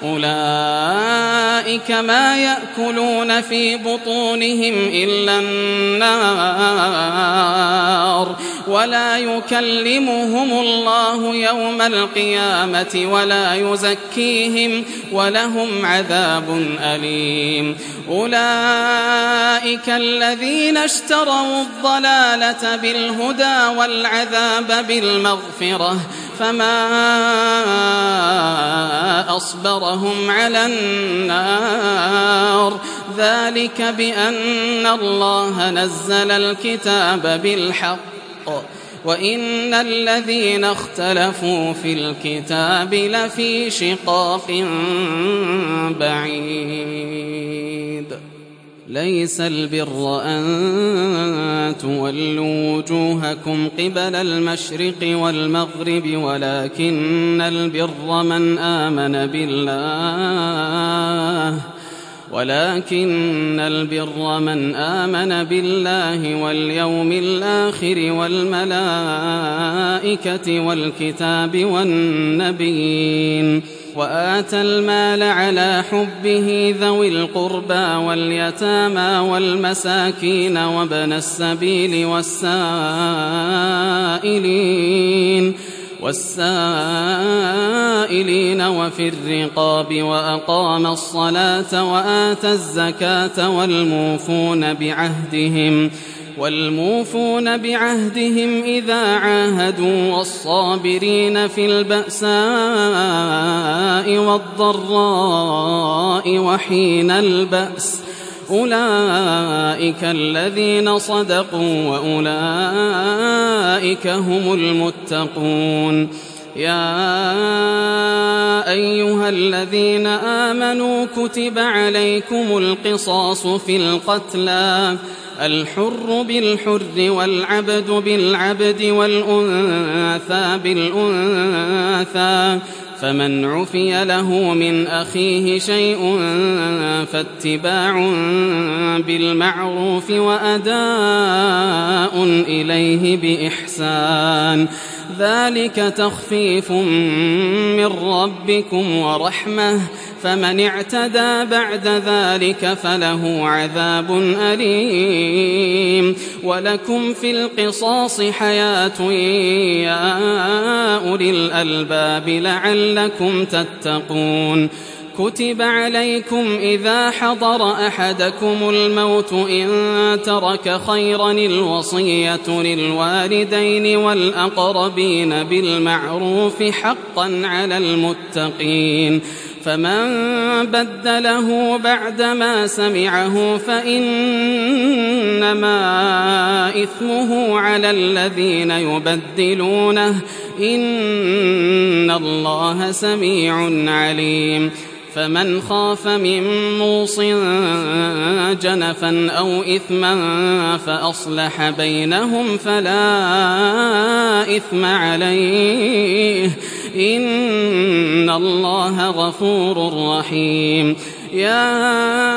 أولئك ما يأكلون في بطونهم إلا النار ولا يكلمهم الله يوم القيامة ولا يزكيهم ولهم عذاب أليم أولئك الذين اشتروا الضلالة بالهدى والعذاب بالمغفرة فما أصبرهم على النار ذلك بأن الله نزل الكتاب بالحق وإن الذين اختلفوا في الكتاب لفي شقاق بعيد ليس البر أن تولوا وجوهكم قبل المشرق والمغرب ولكن البر من آمن بالله ولكن البر من آمن بالله واليوم الآخر والملائكة والكتاب والنبيين وآتى المال على حبه ذوي القربى واليتامى والمساكين وابن السبيل والسائلين والسائلين وفي الرقاب وأقام الصلاة وآتى الزكاة والموفون بعهدهم والموفون بعهدهم إذا عاهدوا والصابرين في البأساء والضراء وحين البأس أولئك الذين صدقوا وأولئك هم المتقون يا أيها الذين آمنوا كتب عليكم القصاص في القتلى الحر بالحر والعبد بالعبد والأنثى بالأنثى فمن عفي له من أخيه شيء فاتباع بالمعروف وأداء إليه بإحسان ذلك تخفيف من ربكم ورحمة فمن اعتدى بعد ذلك فله عذاب أليم ولكم في القصاص حياة يا أولي الألباب لعلكم تتقون كتب عليكم إذا حضر أحدكم الموت إن ترك خيرا الوصية للوالدين والأقربين بالمعروف حقا على المتقين فمن بدله بعدما سمعه فإنما إثمه على الذين يبدلونه إن الله سميع عليم فمن خاف من موص جنفا أو إثما فأصلح بينهم فلا إثم عليه إن الله غفور رحيم يا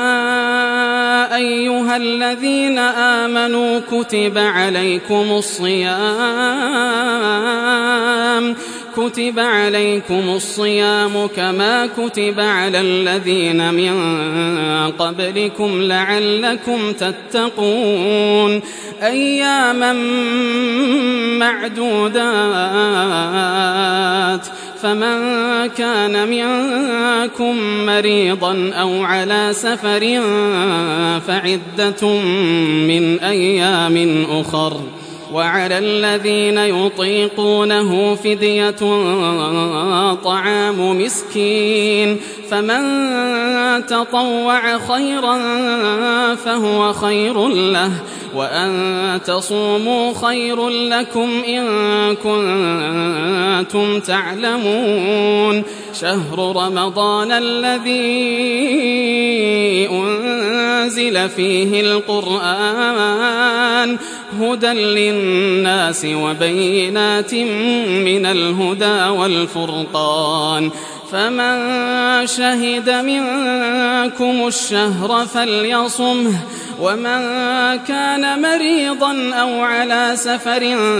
أيها الذين آمنوا كتب عليكم الصيام كتب عليكم الصيام كما كتب على الذين من قبلكم لعلكم تتقون أياما معدودات فمن كان منكم مريضا أو على سفر فعدة من أيام أخر وعلى الذين يطيقونه فدية طعام مسكين فمن تطوع خيرا فهو خير له وأن تصوموا خير لكم إن كنتم تعلمون شهر رمضان الذي أنزل فيه القرآن هدى للناس وبينات من الهدى والفرقان فمن شهد منكم الشهر فليصمه ومن كان مريضا أو على سفر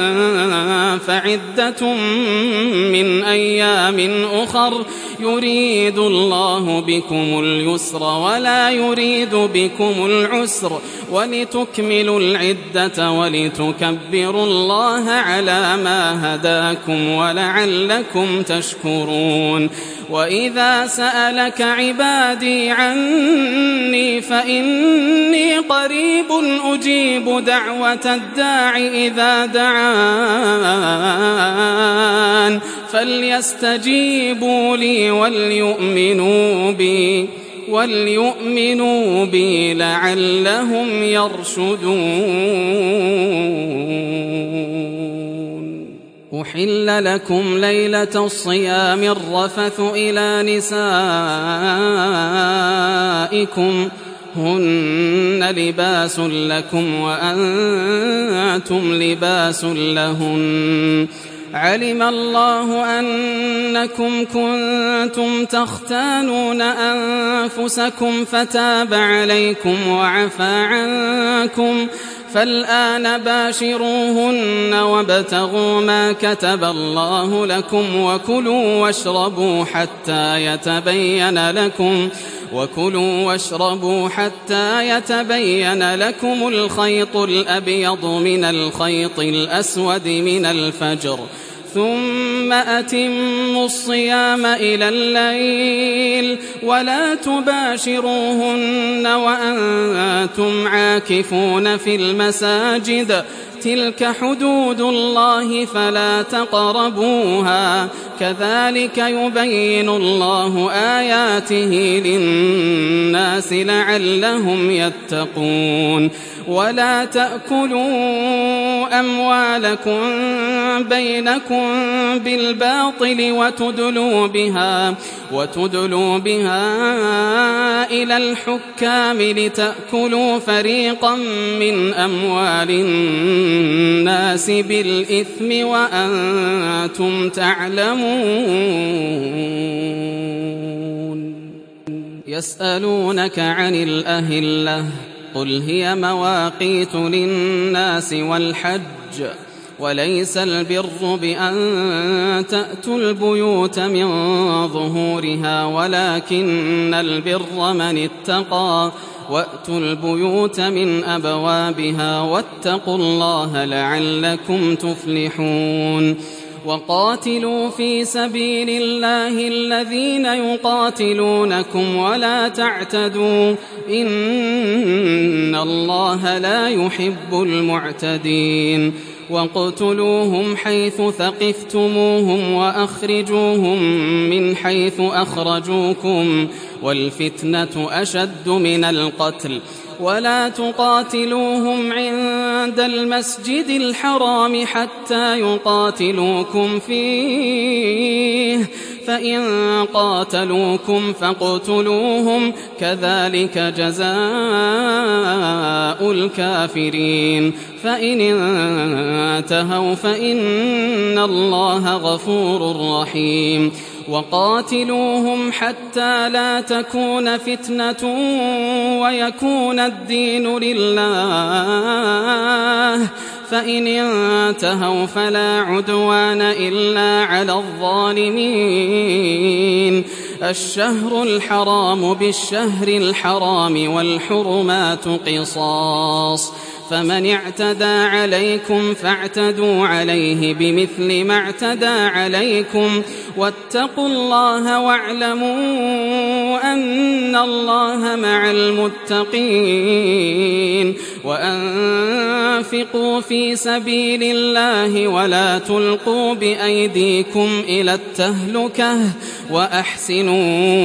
فعدة من أيام أخر يريد الله بكم اليسر ولا يريد بكم العسر ولتكملوا العدة ولتكبروا الله على ما هداكم ولعلكم تشكرون وإذا سألك عبادي عني فإني قريب أجيب دعوة الداع إذا دعان فليستجيبوا لي وليؤمنوا بي وليؤمنوا بي لعلهم يرشدون. أحل لكم ليلة الصيام الرفث إلى نسائكم هن لباس لكم وأنتم لباس لهن علم الله أنكم كنتم تختانون أنفسكم فتاب عليكم وعفى عنكم فالآن باشروهن وابتغوا ما كتب الله لكم وكلوا واشربوا حتى يتبين لكم وكلوا واشربوا حتى يتبين لكم الخيط الأبيض من الخيط الأسود من الفجر ثم أتموا الصيام إلى الليل ولا تباشروهن وأنتم عاكفون في المساجد تلك حدود الله فلا تقربوها كذلك يبين الله آياته للناس لعلهم يتقون. ولا تأكلوا أموالكم بينكم بالباطل وتدلوا بها وتدلوا بها إلى الحكام لتأكلوا فريقا من أموال الناس بالإثم وأنتم تعلمون. يسألونك عن الأهلة قل هي مواقيت للناس والحج وليس البر بأن تأتوا البيوت من ظهورها ولكن البر من اتقى وأتوا البيوت من أبوابها واتقوا الله لعلكم تفلحون. وقاتلوا في سبيل الله الذين يقاتلونكم ولا تعتدوا إن الله لا يحب المعتدين. واقتلوهم حيث ثقفتموهم وأخرجوهم من حيث أخرجوكم والفتنة أشد من القتل ولا تقاتلوهم عند المسجد الحرام حتى يقاتلوكم فيه فإن قاتلوكم فاقتلوهم كذلك جزاء الكافرين فإن انتهوا فإن الله غفور رحيم. وقاتلوهم حتى لا تكون فتنة ويكون الدين لله فإن انتهوا فلا عدوان إلا على الظالمين. الشهر الحرام بالشهر الحرام والحرمات قصاص فمن اعتدى عليكم فاعتدوا عليه بمثل ما اعتدى عليكم واتقوا الله واعلموا أن الله مع المتقين. وأنفقوا في سبيل الله ولا تلقوا بأيديكم إلى التهلكة وأحسنوا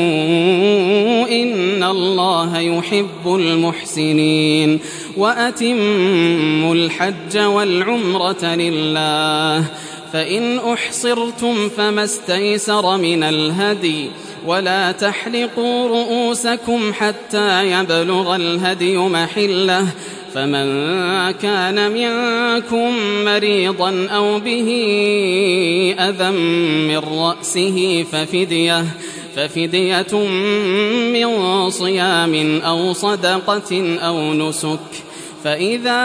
إن الله يحب المحسنين. وأتموا الحج والعمرة لله فإن أحصرتم فما استيسر من الهدي ولا تحلقوا رؤوسكم حتى يبلغ الهدي محله فمن كان منكم مريضا أو به أذى من رأسه ففدية ففدية من صيام أو صدقة أو نسك فإذا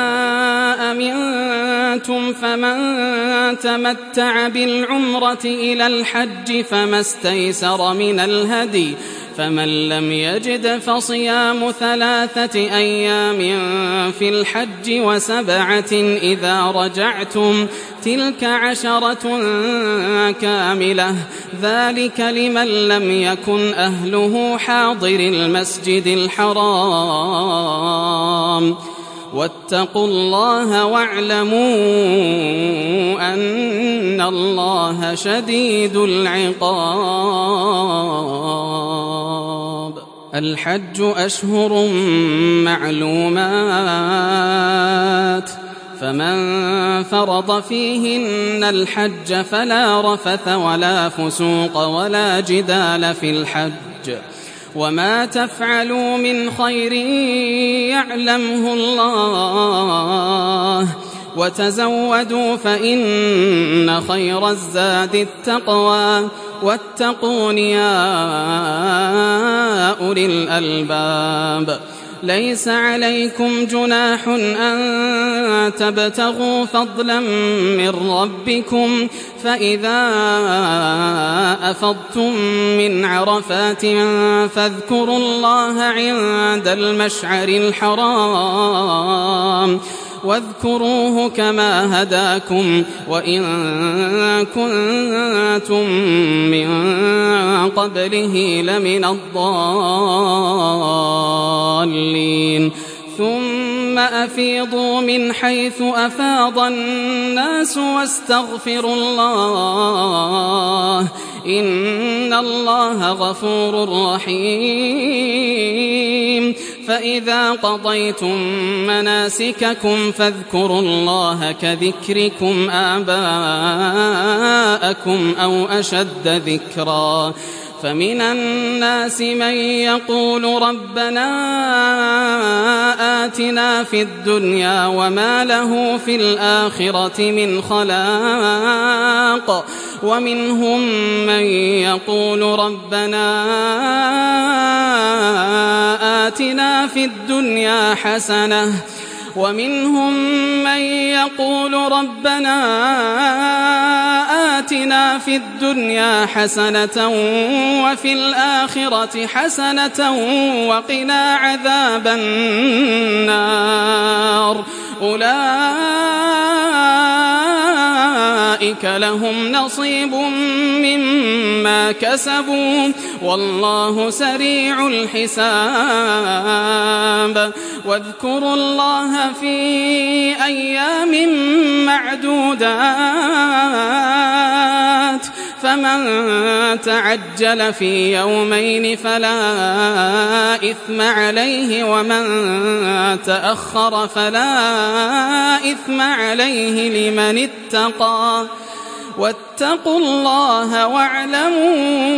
أمنتم فمن تمتع بالعمرة إلى الحج فما استيسر من الهدي فمن لم يجد فصيام ثلاثة أيام في الحج وسبعة إذا رجعتم تلك عشرة كاملة ذلك لمن لم يكن أهله حاضر المسجد الحرام. واتقوا الله واعلموا أن الله شديد العقاب. الحج أشهر معلومات فمن فرض فيهن الحج فلا رفث ولا فسوق ولا جدال في الحج وما تفعلوا من خير يعلمه الله وتزودوا فإن خير الزاد التقوى واتقون يا أولي الألباب ليس عليكم جناح أن تبتغوا فضلا من ربكم فإذا أفضتم من عرفات فاذكروا الله عند المشعر الحرام واذكروه كما هداكم وإن كنتم من قبله لمن الضالين ثم أفيضوا من حيث أفاض الناس واستغفروا الله إن الله غفور رحيم فإذا قضيتم مناسككم فاذكروا الله كذكركم آباءكم أو أشد ذكرا فمن الناس من يقول ربنا آتنا في الدنيا وما له في الآخرة من خلاق ومنهم من يقول ربنا آتنا في الدنيا حسنة ومنهم من يقول ربنا آتنا في الدنيا حسنة وفي الآخرة حسنة وقنا عذاب النار أولئك لهم نصيب مما كسبوا والله سريع الحساب واذكروا الله في أيام معدودات فمن تعجل في يومين فلا إثم عليه ومن تأخر فلا إثم عليه لمن اتقى واتقوا الله واعلموا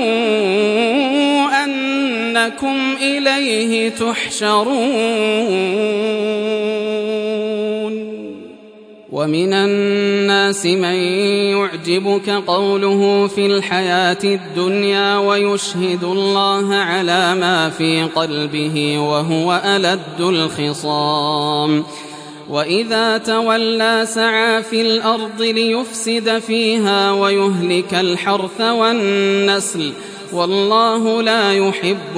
أنكم إليه تحشرون ومن الناس من يعجبك قوله في الحياة الدنيا ويشهد الله على ما في قلبه وهو ألد الخصام وإذا تولى سعى في الأرض ليفسد فيها ويهلك الحرث والنسل والله لا يحب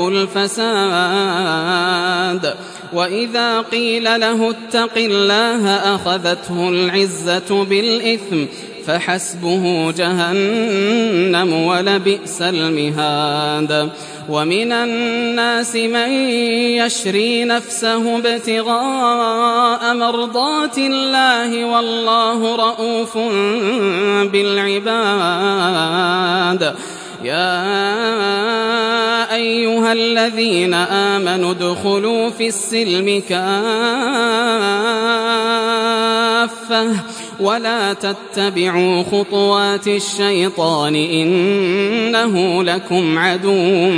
الفساد وإذا قيل له اتق الله أخذته العزة بالإثم فحسبه جهنم ولبئس المهاد ومن الناس من يشري نفسه ابتغاء مرضات الله والله رؤوف بالعباد يا أيها الذين آمنوا ادخلوا في السلم كافة ولا تتبعوا خطوات الشيطان إنه لكم عدو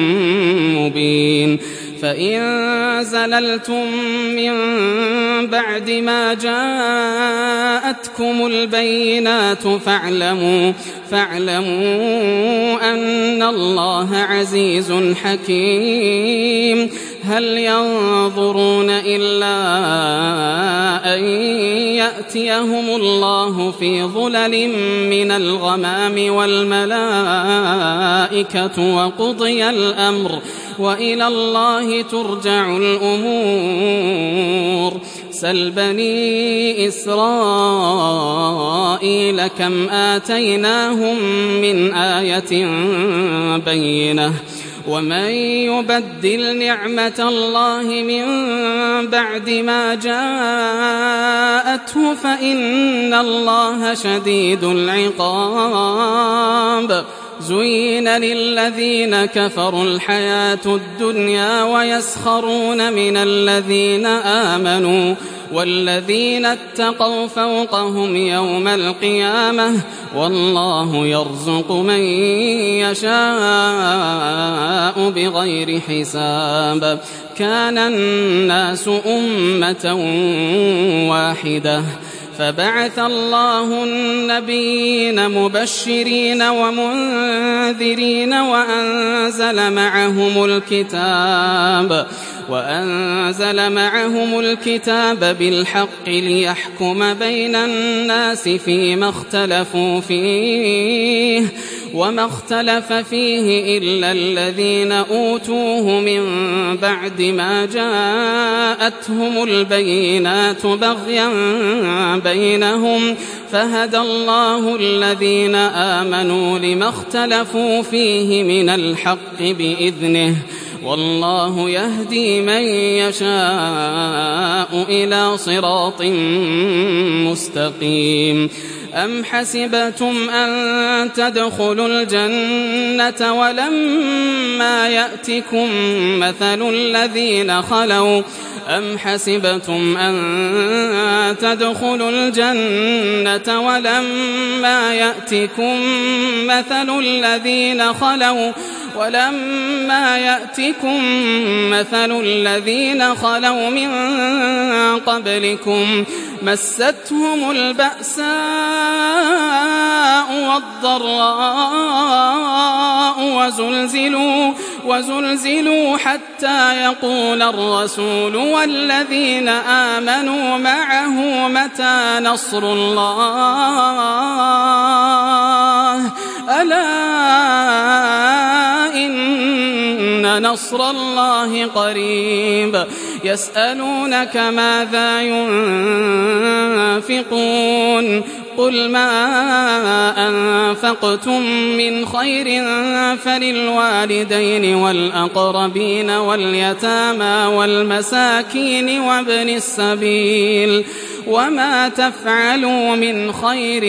مبين فإن زللتم من بعد ما جاءتكم البينات فاعلموا فاعلموا أن الله عزيز حكيم هل ينظرون إلا أن يأتيهم الله في ظلل من الغمام والملائكة وقضي الأمر وإلى الله ترجع الأمور سل بني إسرائيل كم آتيناهم من آية بينة ومن يبدل نعمة الله من بعد ما جاءته فإن الله شديد العقاب زين للذين كفروا الحياة الدنيا ويسخرون من الذين آمنوا والذين اتقوا فوقهم يوم القيامة والله يرزق من يشاء بغير حساب. كان الناس أمة واحدة فبعث الله النبيين مبشرين ومنذرين وأنزل معهم الكتاب وأنزل معهم الكتاب بالحق ليحكم بين الناس فيما اختلفوا فيه وما اختلف فيه إلا الذين أوتوه من بعد ما جاءتهم البينات بغيا بينهم فهدى الله الذين آمنوا لما اختلفوا فيه من الحق بإذنه والله يهدي من يشاء إلى صراط مستقيم. أم حسبتم أن تدخلوا الجنة ولما يأتكم مثل الذين خلوا أم حسبتم أن تدخلوا الجنة ولما يأتكم مثل الذين خلوا ولما يأتكم مثل الذين خلوا من قبلكم مستهم البأساء والضراء وزلزلوا وزلزلوا حتى يقول الرسول والذين آمنوا معه متى نصر الله ألا إن نصر الله قريب. يسألونك ماذا ينفقون قل ما أنفقتم من خير فللوالدين والأقربين واليتامى والمساكين وابن السبيل وما تفعلوا من خير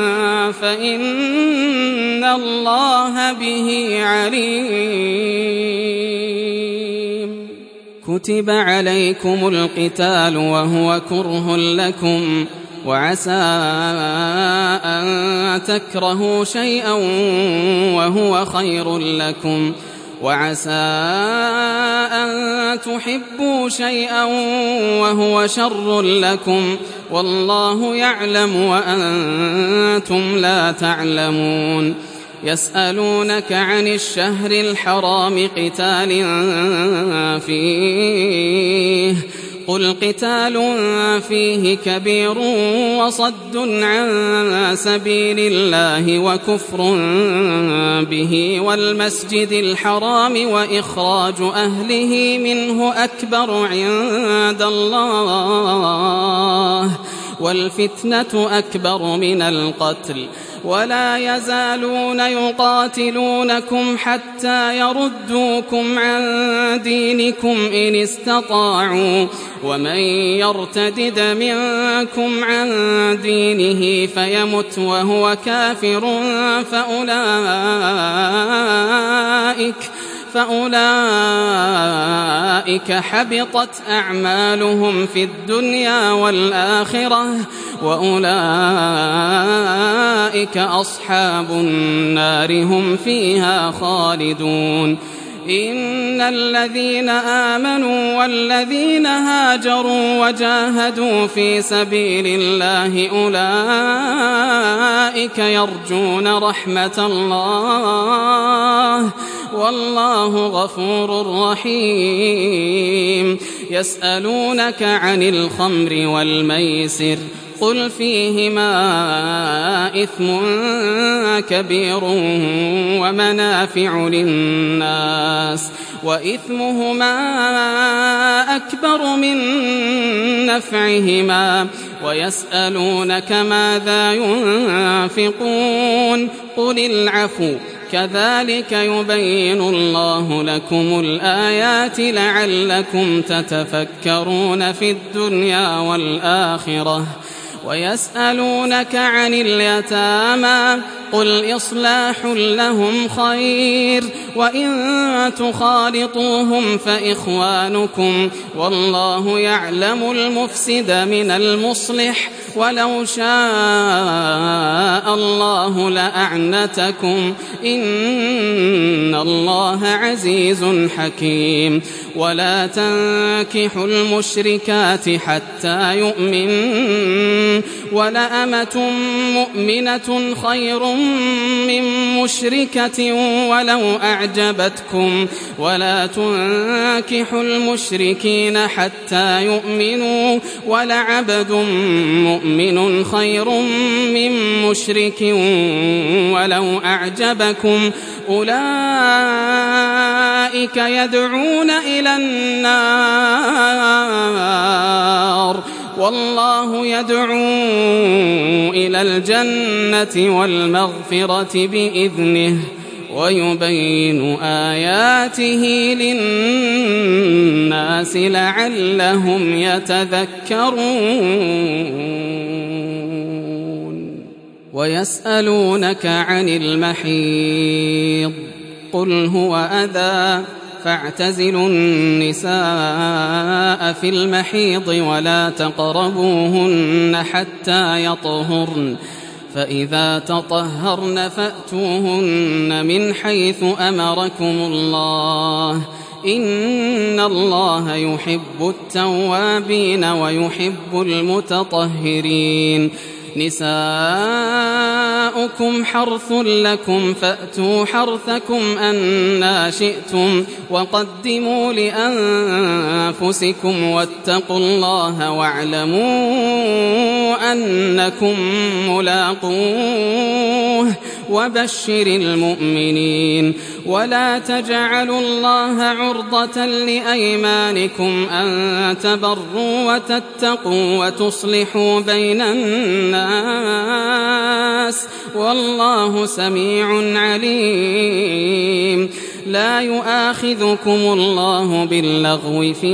فإن الله به عليم. كتب عليكم القتال وهو كره لكم وعسى أن تكرهوا شيئا وهو خير لكم وعسى أن تحبوا شيئا وهو شر لكم والله يعلم وأنتم لا تعلمون. يسألونك عن الشهر الحرام قتال فيه قل قتال فيه كبير وصد عن سبيل الله وكفر به والمسجد الحرام وإخراج أهله منه أكبر عند الله والفتنة أكبر من القتل ولا يزالون يقاتلونكم حتى يردوكم عن دينكم إن استطاعوا ومن يرتدد منكم عن دينه فيمت وهو كافر فأولئك فأولئك حبطت أعمالهم في الدنيا والآخرة وأولئك أصحاب النار هم فيها خالدون. إن الذين آمنوا والذين هاجروا وجاهدوا في سبيل الله أولئك يرجون رحمة الله والله غفور رحيم. يسألونك عن الخمر والميسر قل فيهما إثم كبير ومنافع للناس وإثمهما أكبر من نفعهما ويسألونك ماذا ينفقون قل العفو كذلك يبين الله لكم الآيات لعلكم تتفكرون في الدنيا والآخرة ويسألونك عن اليتامى قل إصلاح لهم خير وإن تخالطوهم فإخوانكم والله يعلم المفسد من المصلح ولو شاء الله لأعنتكم إن الله عزيز حكيم ولا تنكحوا المشركات حتى يؤمنوا ولأمة مؤمنة خير من مشركة ولو أعجبتكم ولا تنكحوا المشركين حتى يؤمنوا ولعبد مؤمن خير من مشرك ولو أعجبكم أولئك يدعون إلى النار والله يدعو إلى الجنة والمغفرة بإذنه ويبين آياته للناس لعلهم يتذكرون ويسألونك عن المحيض قل هو أذى فاعتزلوا النساء في المحيض ولا تقربوهن حتى يطهرن فإذا تطهرن فأتوهن من حيث أمركم الله إن الله يحب التوابين ويحب المتطهرين نساؤكم حرث لكم فأتوا حرثكم أنى شئتم وقدموا لأنفسكم واتقوا الله واعلموا أنكم ملاقوه وبشر المؤمنين ولا تجعلوا الله عرضة لأيمانكم أن تبروا وتتقوا وتصلحوا بين الناس والله سميع عليم لا يؤاخذكم الله باللغو في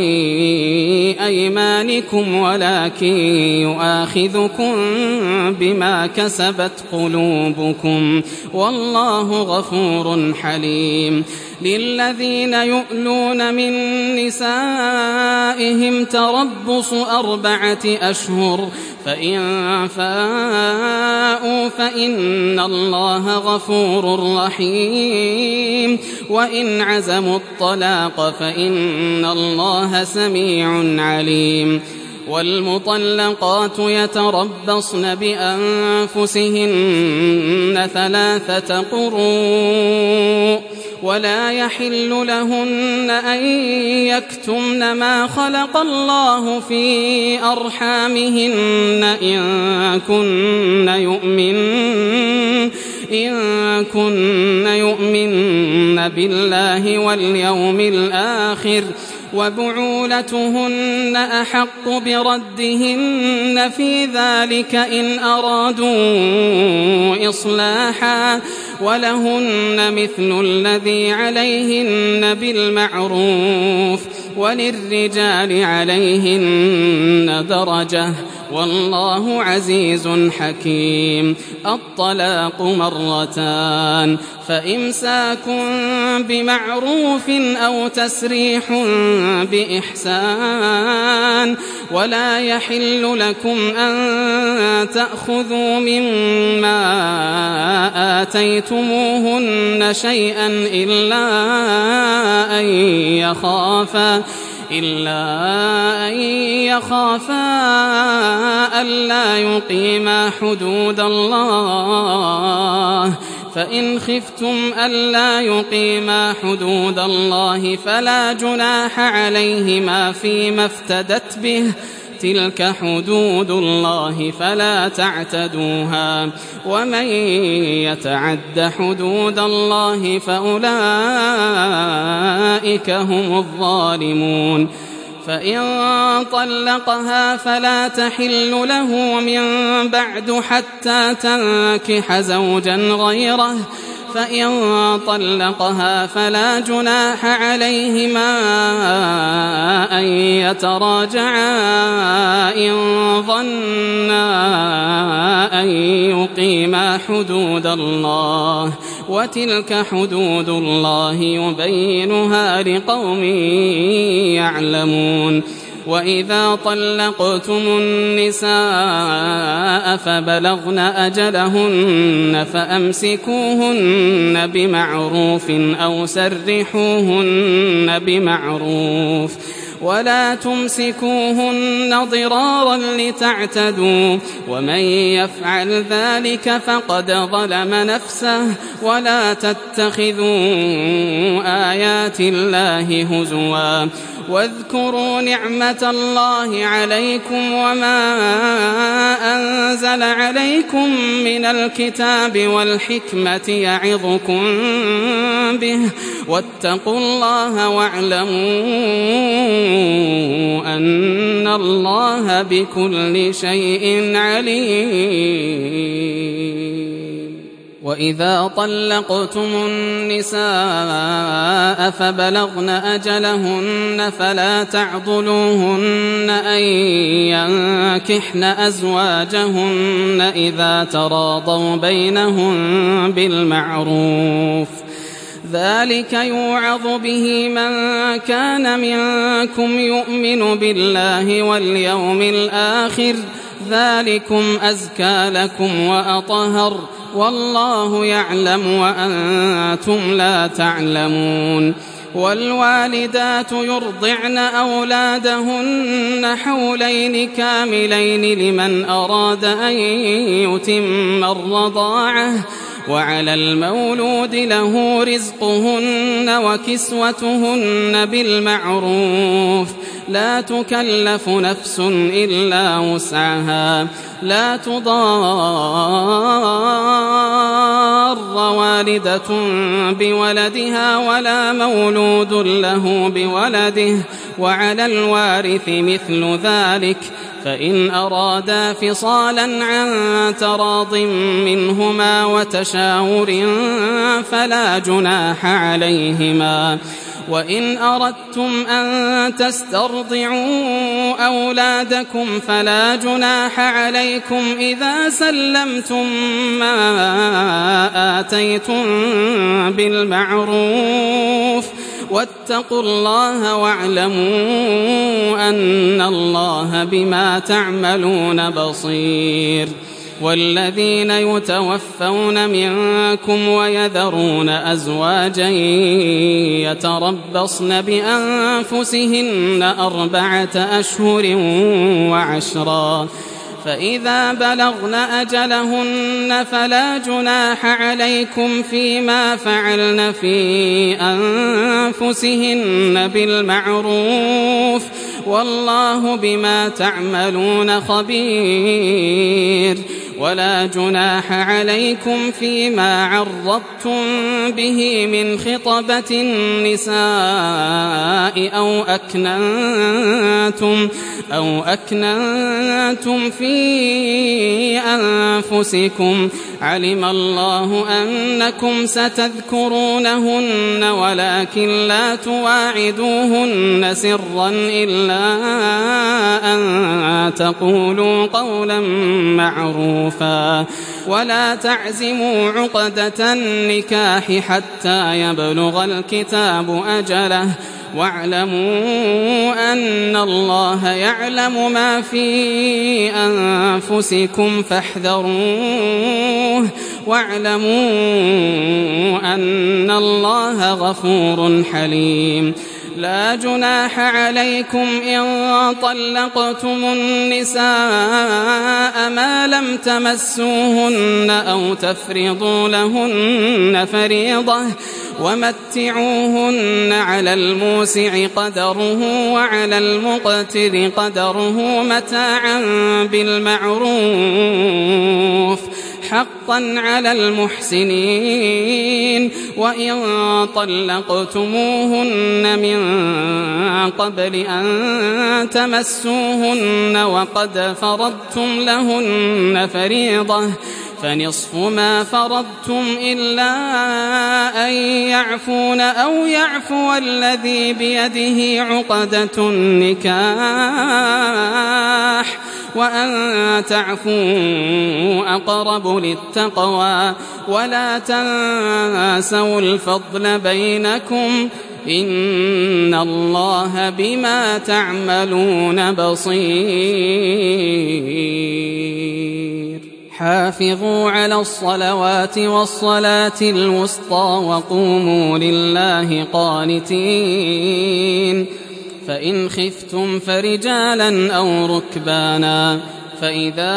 أيمانكم ولكن يؤاخذكم بما كسبت قلوبكم والله غفور حليم للذين يؤلون من نسائهم تربص أربعة أشهر فإن فاءوا فإن الله غفور رحيم وإن عزموا الطلاق فإن الله سميع عليم والمطلقات يتربصن بأنفسهن ثلاثة قروء ولا يحل لهن أن يكتمن ما خلق الله في أرحامهن إن كن يؤمن إن كن يؤمن بالله واليوم الآخر وبعولتهن أحق بردهن في ذلك إن أرادوا إصلاحا ولهن مثل الذي عليهن بالمعروف وللرجال عليهن درجة والله عزيز حكيم الطلاق مرتان فإمساك بمعروف أو تسريح بإحسان ولا يحل لكم أن تأخذوا مما آتيتموهن شيئا إلا أن يخافا إلا أن يخافا ألا يقيما حدود الله فإن خفتم ألا يقيما حدود الله فلا جناح عليهما فيما افتدت به تلك حدود الله فلا تعتدوها ومن يتعد حدود الله فأولئك هم الظالمون فإن طلقها فلا تحل له من بعد حتى تنكح زوجا غيره فإن طلقها فلا جناح عليهما أن يتراجعا إن ظنا أن يقيما حدود الله، وتلك حدود الله يبينها لقوم يعلمون. وإذا طلقتم النساء فبلغن أجلهن فأمسكوهن بمعروف أو سرحوهن بمعروف، ولا تمسكوهن ضرارا لتعتدوا، ومن يفعل ذلك فقد ظلم نفسه. ولا تتخذوا آيات الله هزوا، واذكروا نعمة الله عليكم وما أنزل عليكم من الكتاب والحكمة يعظكم به، واتقوا الله واعلموا أن الله بكل شيء عليم. وإذا طلقتم النساء فبلغن أجلهن فلا تعضلوهن أن ينكحن أزواجهن إذا تراضوا بينهم بالمعروف، ذلك يوعظ به من كان منكم يؤمن بالله واليوم الآخر، ذلكم أزكى لكم وأطهر، والله يعلم وأنتم لا تعلمون. والوالدات يرضعن أولادهن حولين كاملين لمن أراد أن يتم الرضاعة، وعلى المولود له رزقهن وكسوتهن بالمعروف، لا تكلف نفس إلا وسعها، لا تضار والدة بولدها ولا مولود له بولده، وعلى الوارث مثل ذلك، فإن أرادا فصالا عن تراض منهما وتشاور فلا جناح عليهما. وإن أردتم أن تسترضعوا أولادكم فلا جناح عليكم إذا سلمتم ما آتيتم بالمعروف، واتقوا الله واعلموا أن الله بما تعملون بصير. والذين يتوفون منكم ويذرون أزواجا يتربصن بأنفسهن أربعة أشهر وعشرا، فإذا بلغن أجلهن فلا جناح عليكم فيما فعلن في أنفسهن بالمعروف، والله بما تعملون خبير. ولا جناح عليكم فيما عرضتم به من خطبة النساء أو أكننتم أو أكننتم في أنفسكم، علم الله أنكم ستذكرونهن ولكن لا تواعدوهن سرا إلا أن تقولوا قولا معروفا، ولا تعزموا عقدة النكاح حتى يبلغ الكتاب أجله، واعلموا أن الله يعلم ما في أنفسكم فاحذروه، واعلموا أن الله غفور حليم. لا جناح عليكم إن طلقتم النساء ما لم تمسوهن أو تفرضوا لهن فريضة، ومتعوهن على الموسع قدره وعلى المقتر قدره متاعا بالمعروف، حقا على المحسنين. وإن طلقتموهن من قبل أن تمسوهن وقد فرضتم لهن فريضة فنصف ما فرضتم إلا أن يعفون أو يعفو الذي بيده عقدة النكاح وأن تعفوا أقرب للتقوى ولا تنسوا الفضل بينكم إن الله بما تعملون بصير حافظوا على الصلوات والصلاة الوسطى وقوموا لله قانتين فإن خفتم فرجالا أو ركبانا فإذا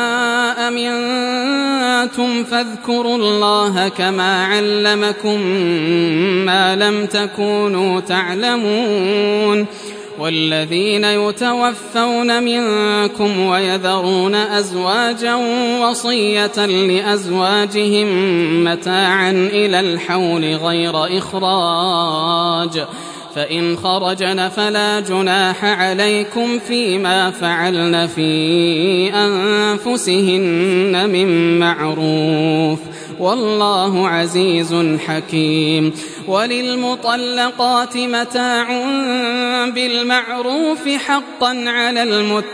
أمنتم فاذكروا الله كما علمكم ما لم تكونوا تعلمون والذين يتوفون منكم ويذرون أزواجا وصية لأزواجهم متاعا إلى الحول غير إخراج فإن خرجن فلا جناح عليكم فيما فعلن في أنفسهن من معروف والله عزيز حكيم وللمطلقات متاع بالمعروف حقا على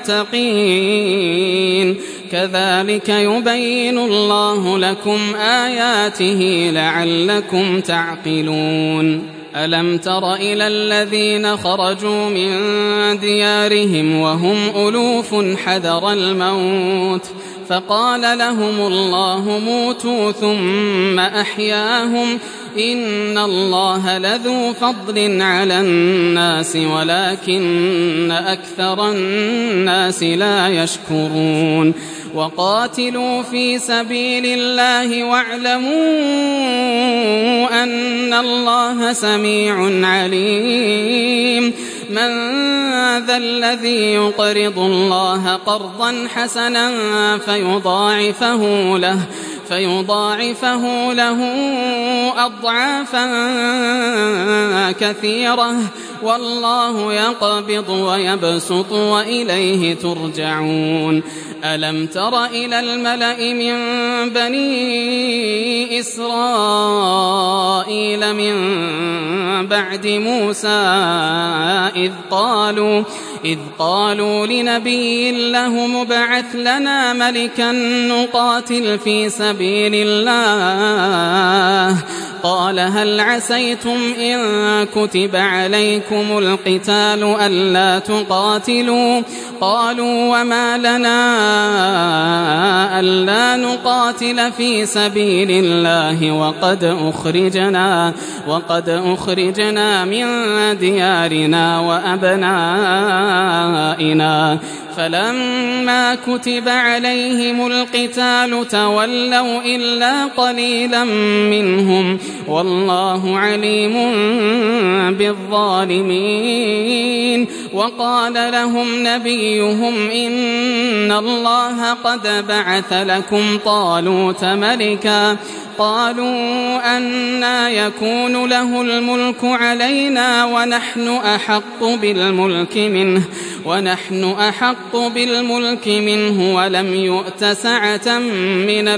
المتقين كذلك يبين الله لكم آياته لعلكم تعقلون ألم تر إلى الذين خرجوا من ديارهم وهم ألوف حذر الموت فقال لهم الله موتوا ثم أحياهم إن الله لذو فضل على الناس ولكن أكثر الناس لا يشكرون وقاتلوا في سبيل الله واعلموا أن الله سميع عليم من ذا الذي يقرض الله قرضا حسنا فيضاعفه له فيضاعفه له أضعافا كثيرة والله يقبض ويبسط وإليه ترجعون ألم تر إلى الملأ من بني إسرائيل من بعد موسى إذ قالوا إذ قالوا لنبي له مبعث لنا ملكا نقاتل في سبيل الله قال هل عسيتم إن كتب عليكم القتال ألا تقاتلوا قالوا وما لنا ألا نقاتل في سبيل الله وقد أخرجنا وقد أخرجنا من ديارنا وأبنائنا فلما كتب عليهم القتال تولوا إلا قليلا منهم والله عليم بالظالمين وقال لهم نبيهم إن الله قد بعث لكم طالوت ملكا قالوا أنى يكون له الملك علينا ونحن أحق بالملك منه ونحن أحق بالملك منه ولم يؤت سعة من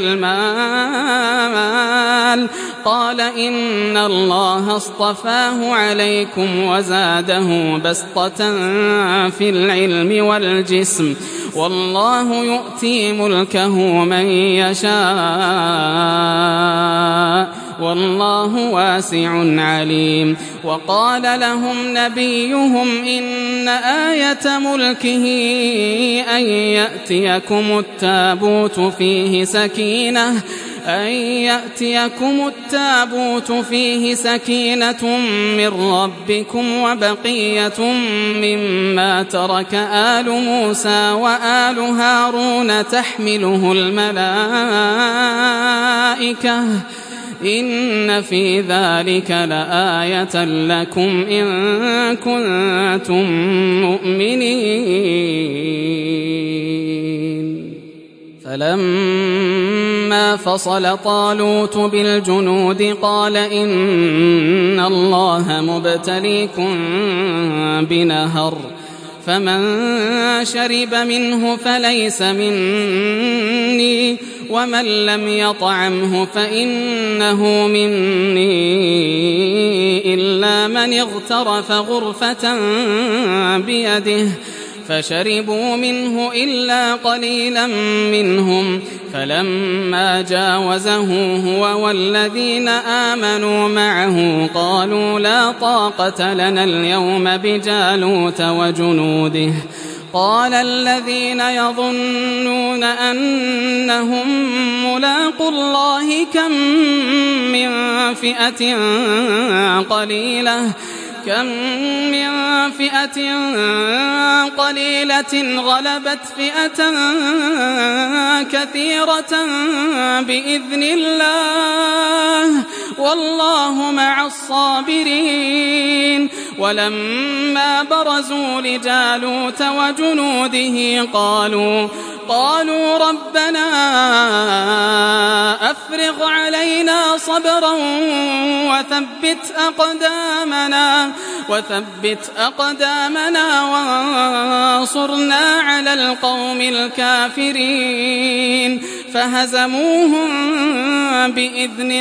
المال قال إن الله اصطفاه عليكم وزاده بسطة في العلم والجسم والله يؤتي ملكه من يشاء والله واسع عليم وقال لهم نبيهم إن آية ملكه أن يأتيكم التابوت فيه سكينة أن يأتيكم التابوت فيه سكينة من ربكم وبقية مما ترك آل موسى وآل هارون تحمله الملائكة إن في ذلك لآية لكم إن كنتم مؤمنين فلما فصل طالوت بالجنود قال إن الله مبتليكم بنهر فمن شرب منه فليس مني ومن لم يطعمه فإنه مني إلا من اغترف غرفة بيده فشربوا منه إلا قليلا منهم فلما جاوزه هو والذين آمنوا معه قالوا لا طاقة لنا اليوم بجالوت وجنوده قال الذين يظنون أنهم ملاقو الله كم من فئة قليلة كم من فئة قليلة غلبت فئة كثيرة بإذن الله والله مع الصابرين ولما برزوا لجالوت وجنوده قالوا قالوا ربنا أفرغ علينا صبرا وثبت أقدامنا وثبت أقدامنا وانصرنا على القوم الكافرين فهزموهم بإذن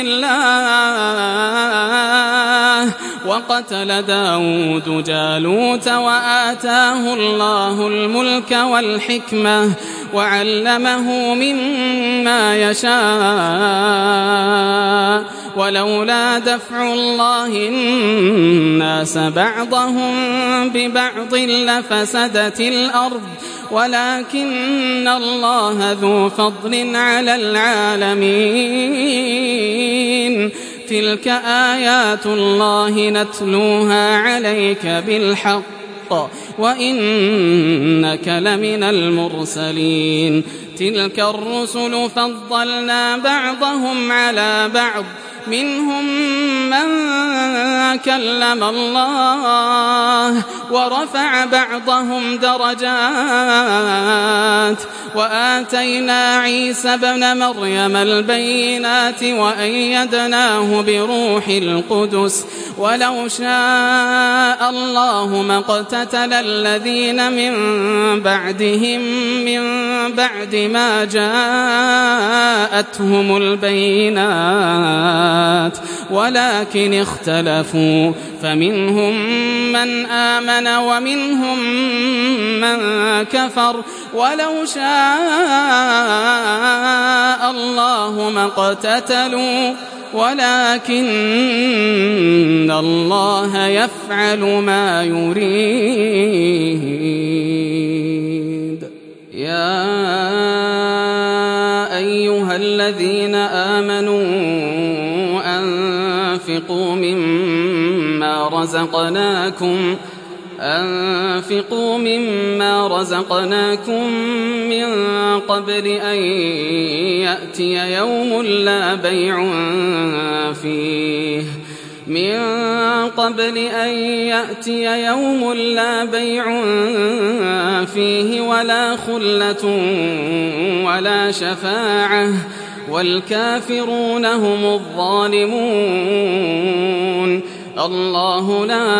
الله وقتل داود جالوت وآتاه الله الملك والحكمة وعلمه مما يشاء ولولا دفع الله الناس بعضهم ببعض لفسدت الأرض ولكن الله ذو فضل على العالمين تلك آيات الله نتلوها عليك بالحق وإنك لمن المرسلين تلك الرسل فضلنا بعضهم على بعض منهم من كلم الله ورفع بعضهم درجات وآتينا عيسى ابن مريم البينات وأيدناه بروح القدس ولو شاء الله ما اقتتل الذين من بعدهم من بعد ما جاءتهم البينات ولكن اختلفوا فمنهم من آمن ومنهم من كفر ولو شاء الله ما اقتتلوا ولكن الله يفعل ما يريد يا أيها الذين آمنوا أنفقوا مما رزقناكم أنفقوا مما رزقناكم من قبل أن يأتي يوم لا بيع فيه من قبل أن يأتي يوم لا بيع فيه ولا خلة ولا شفاعة والكافرون هم الظالمون الله لا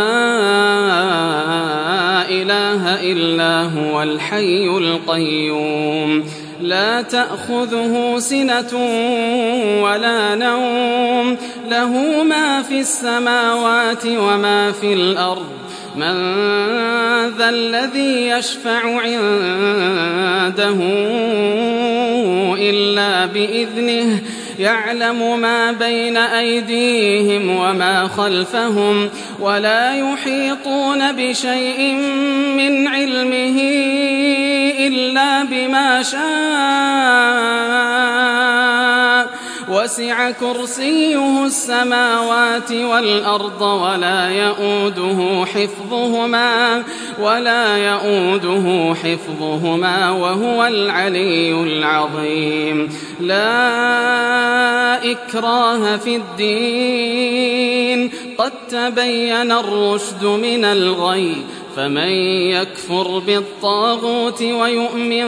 إله إلا هو الحي القيوم لا تأخذه سنة ولا نوم له ما في السماوات وما في الأرض من ذا الذي يشفع عنده إلا بإذنه يعلم ما بين أيديهم وما خلفهم ولا يحيطون بشيء من علمه إلا بما شاء وسع كرسيه السماوات والأرض ولا يؤوده حفظهما ولا يؤوده حفظهما وهو العلي العظيم لا إكراه في الدين قد تبين الرشد من الغي فمن يكفر بالطاغوت ويؤمن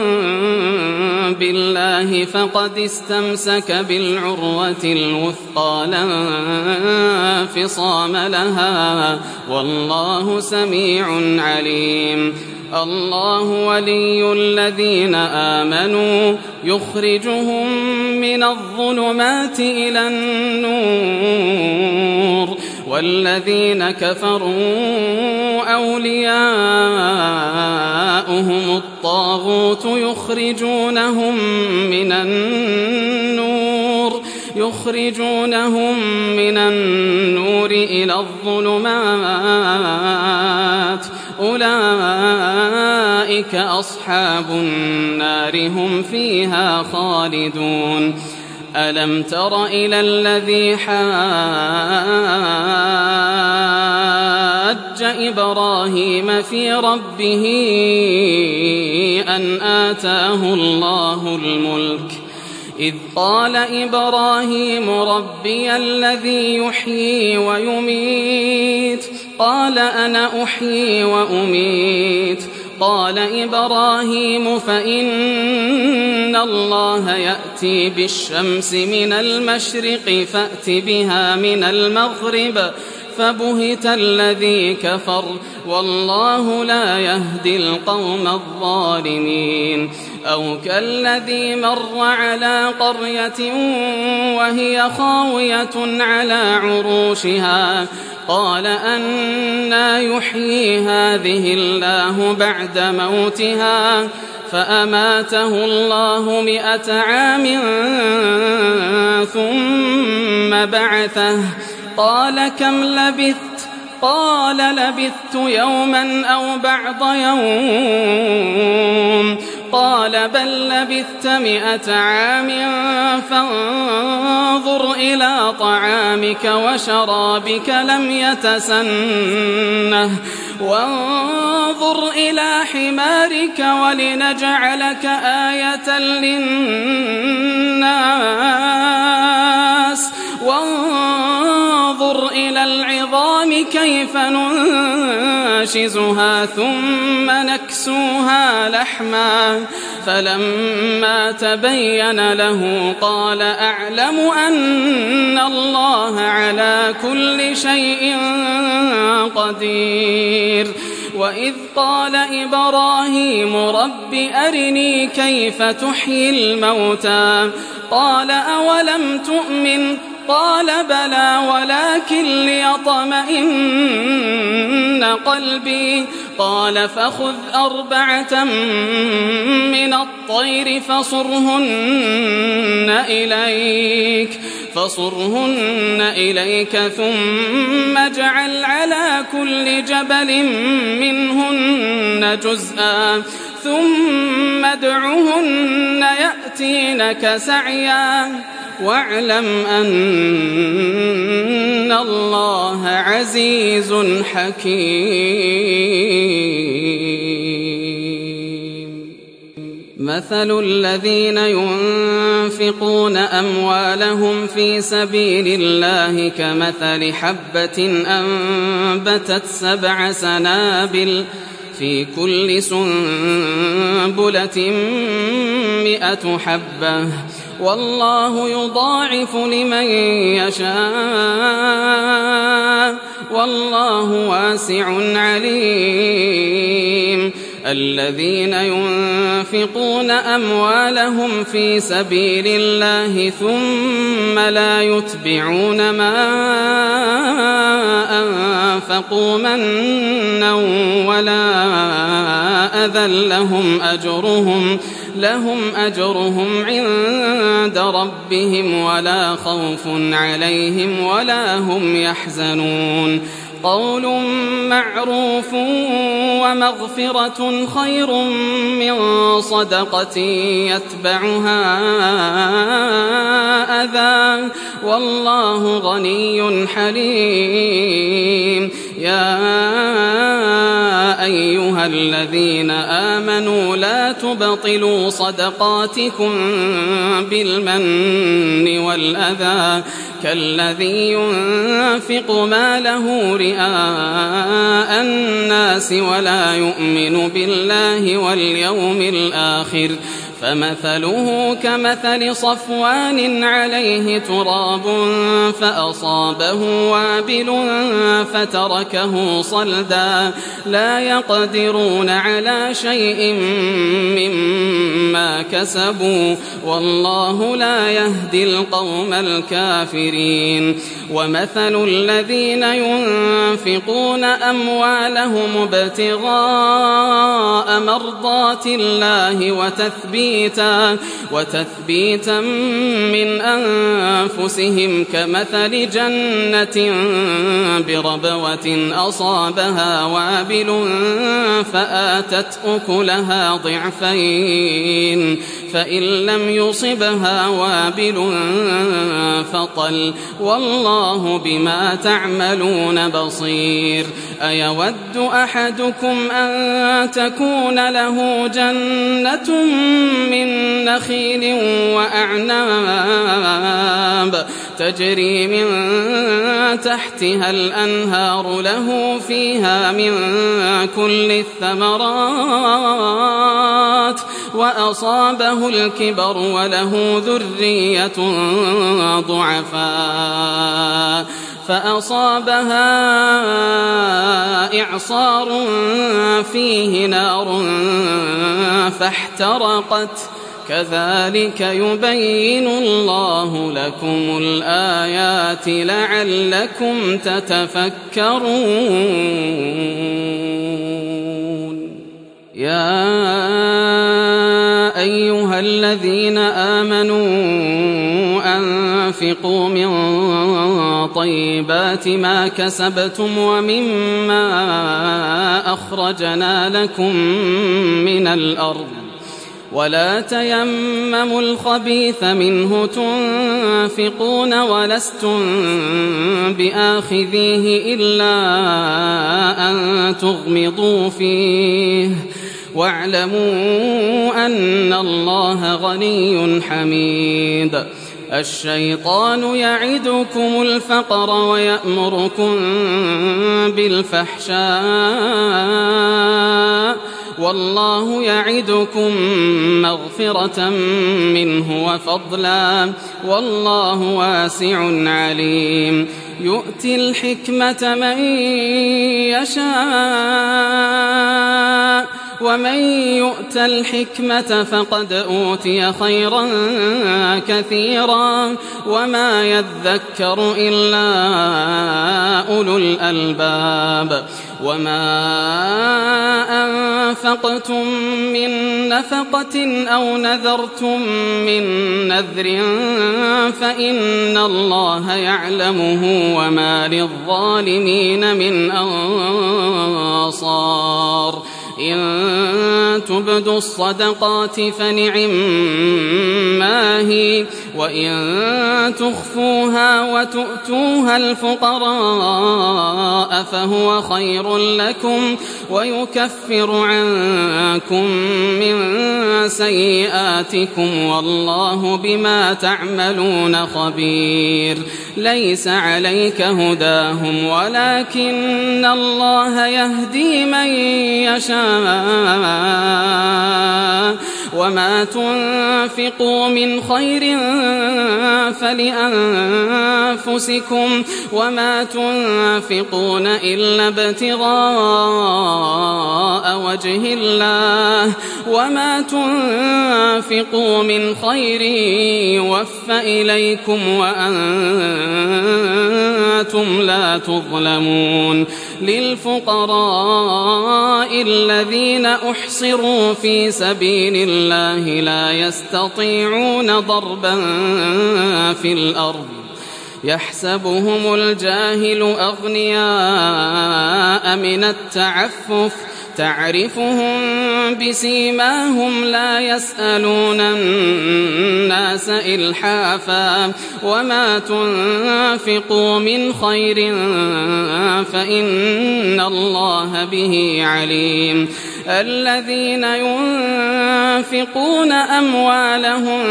بالله فقد استمسك بالعروة الوثقى لا انفصام لها والله سميع عليم الله ولي الذين آمنوا يخرجهم من الظلمات إلى النور والذين كفروا أولياؤهم الطاغوت يخرجونهم من النور يخرجونهم من النور إلى الظلمات أولئك أصحاب النار هم فيها خالدون ألم تر إلى الذي حاج إبراهيم في ربه أن آتاه الله الملك إذ قال إبراهيم ربي الذي يحيي ويميت قال أنا أحيي وأميت قال إبراهيم فإن الله يأتي بالشمس من المشرق فأت بها من المغرب فبهت الذي كفر والله لا يهدي القوم الظالمين أو كالذي مر على قرية وهي خاوية على عروشها قال أنى يحيي هذه الله بعد موتها فأماته الله مئة عام ثم بعثه قال كم لبثت قال لبثت يوما أو بعض يوم قال بل لبثت مئة عام فانظر إلى طعامك وشرابك لم يتسنه وانظر إلى حمارك ولنجعلك آية للناس وانظر إلى العظام كيف ننشزها ثم نكسوها لحما فلما تبين له قال أعلم أن الله على كل شيء قدير وإذ قال إبراهيم رب أرني كيف تحيي الموتى قال أولم تؤمن قال بلى ولكن ليطمئن قلبي قال فخذ أربعة من الطير فصرهن إليك فصرهن إليك ثم اجعل على كل جبل منهن جزءا ثم ادعهن يأتينك سعيا واعلم أن الله عزيز حكيم مثل الذين ينفقون أموالهم في سبيل الله كمثل حبة أنبتت سبع سنابل في كل سنبلة مئة حبة والله يضاعف لمن يشاء والله واسع عليم الذين ينفقون أموالهم في سبيل الله ثم لا يتبعون ما أنفقوا منا ولا أذى لهم أجرهم لهم أجرهم عند ربهم ولا خوف عليهم ولا هم يحزنون قول معروف ومغفرة خير من صدقة يتبعها أذى والله غني حليم يا أيها الذين آمنوا لا تبطلوا صدقاتكم بالمن والأذى كالذي ينفق ماله رئاء الناس ولا يؤمن بالله واليوم الآخر فمثله كمثل صفوان عليه تراب فأصابه وابل فتركه صلدا لا يقدرون على شيء مما كسبوا والله لا يهدي القوم الكافرين ومثل الذين ينفقون أموالهم ابتغاء مرضات الله وتثبيتا, وتثبيتا من أنفسهم كمثل جنة بربوة أصابها وابل فآتت أكلها ضعفين فإن لم يصبها وابل فطل والله بما تعملون بصير أيود أحدكم أن تكون له جنة من نخيل وأعناب تجري من تحتها الأنهار له فيها من كل الثمرات وأصابه الكبر وله ذرية ضعفاء فأصابها إعصار فيه نار فاحترقت كذلك يبين الله لكم الآيات لعلكم تتفكرون يا أيها الذين آمنوا أنفقوا من طيبات ما كسبتم ومما أخرجنا لكم من الأرض ولا تيمموا الخبيث منه تنفقون ولستم بآخذيه إلا أن تغمضوا فيه واعلموا أن الله غني حميد الشيطان يعدكم الفقر ويأمركم بالفحشاء والله يعدكم مغفرة منه وفضلا والله واسع عليم يؤتي الحكمة من يشاء ومن يؤت الحكمة فقد أوتي خيرا كثيرا وما يذكر إلا أولو الألباب وما أنفقتم من نفقة أو نذرتم من نذر فإن الله يعلمه وما للظالمين من أنصار إن تبدوا الصدقات فنعما هي وإن تخفوها وتؤتوها الفقراء فهو خير لكم ويكفر عنكم من سيئاتكم والله بما تعملون خبير ليس عليك هداهم ولكن الله يهدي من يشاء وما تنفقوا من خير فلأنفسكم وما تنفقون إلا ابتغاء وجه الله وما تنفقوا من خير يوفى إليكم وأنتم لا تظلمون للفقراء الذين أحصروا في سبيل الله لا يستطيعون ضربا في الأرض يحسبهم الجاهل أغنياء من التعفف تعرفهم بسيماهم لا يسألون الناس إلحافا وما تنفقوا من خير فإن الله به عليم الذين ينفقون أموالهم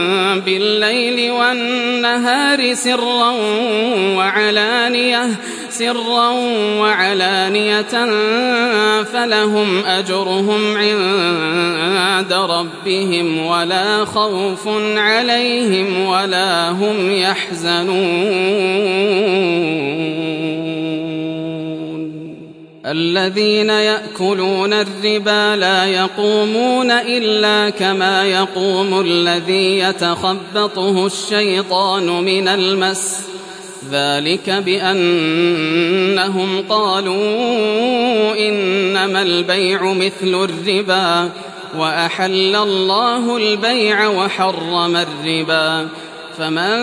بالليل والنهار سرا وعلانية سرا وعلانية فلهم أجرهم عند ربهم ولا خوف عليهم ولا هم يحزنون الذين يأكلون الربا لا يقومون إلا كما يقوم الذي يتخبطه الشيطان من المس ذلك بأنهم قالوا إنما البيع مثل الربا وأحل الله البيع وحرم الربا فمن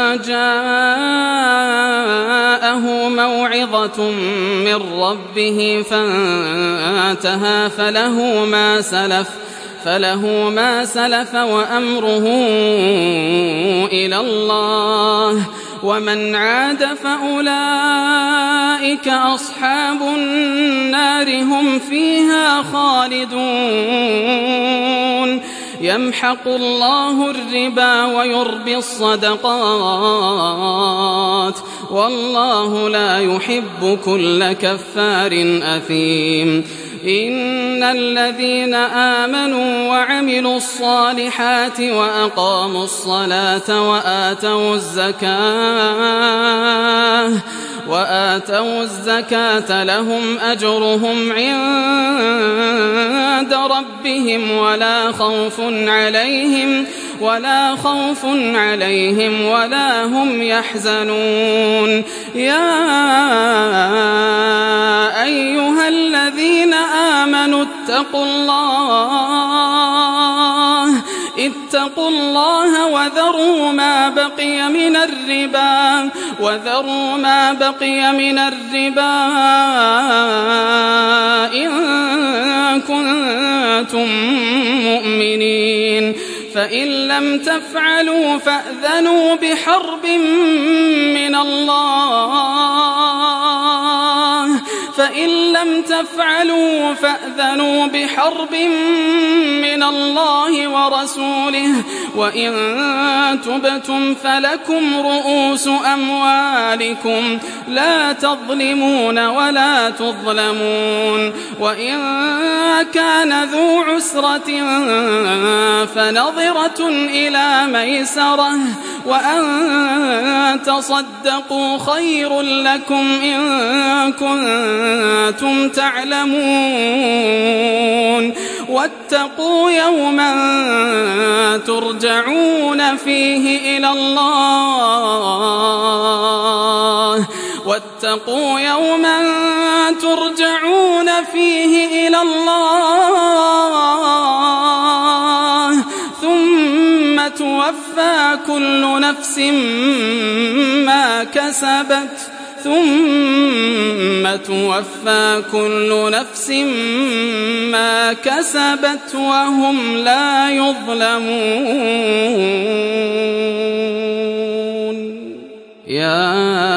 جاءه موعظة من ربه فانتهى فله ما سلف فله ما سلف وأمره إلى الله ومن عاد فأولئك أصحاب النار هم فيها خالدون يمحق الله الربا ويربي الصدقات والله لا يحب كل كفار أثيم إن الذين آمنوا وعملوا الصالحات وأقاموا الصلاة وآتوا الزكاة وآتوا الزكاة لهم أجرهم عند ربهم ولا خوف عليهم ولا خوف عليهم ولا هم يحزنون يا أيها الذين آمنوا اتقوا الله اتقوا الله وذروا ما بقي من الربا وذروا ما بقي من الربا إن كنتم مؤمنين فإن لم تفعلوا فأذنوا بحرب من الله فإن لم تفعلوا فأذنوا بحرب من الله ورسوله وإن تبتم فلكم رؤوس أموالكم لا تظلمون ولا تظلمون وإن كان ذو عسرة فنظرة إلى ميسرة وأن تصدقوا خير لكم إن كنتم تعلمون واتقوا يوما ترجعون فيه إلى الله واتقوا يوما ترجعون فيه إلى الله ثم توفى كل نفس ما كسبت ثم توفى كل نفس ما كسبت وهم لا يظلمون يا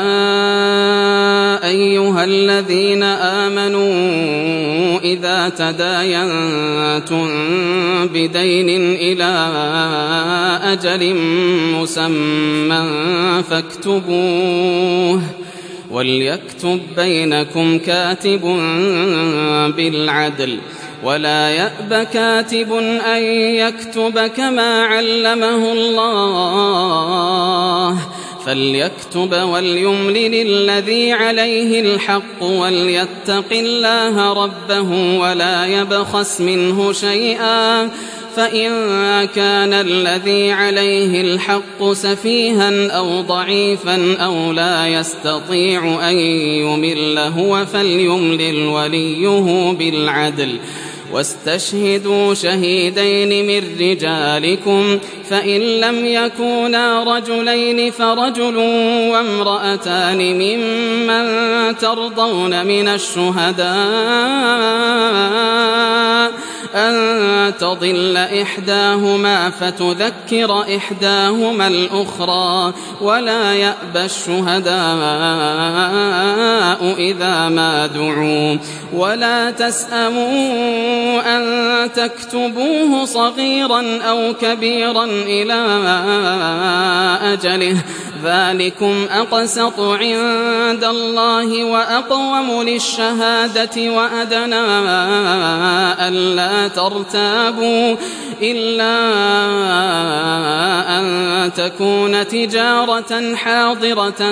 أيها الذين آمنوا إذا تداينتم بدين إلى أجل مسمى فاكتبوه وليكتب بينكم كاتب بالعدل ولا يأب كاتب أن يكتب كما علمه الله فليكتب وليملل الذي عليه الحق وليتق الله ربه ولا يبخس منه شيئا فإن كان الذي عليه الحق سفيها أو ضعيفا أو لا يستطيع أن يمل هو فليملل وليه بالعدل واستشهدوا شهيدين من رجالكم فإن لم يكونا رجلين فرجل وامرأتان ممن ترضون من الشهداء أن تضل إحداهما فتذكر إحداهما الأخرى ولا يأبى الشهداء إذا ما دعوا ولا تسأموا أن تكتبوه صغيرا أو كبيرا إلى أجله ذلكم أقسط عند الله وأقوم للشهادة وأدنى ألا ترتابوا إلا أن تكون تجارة حاضرة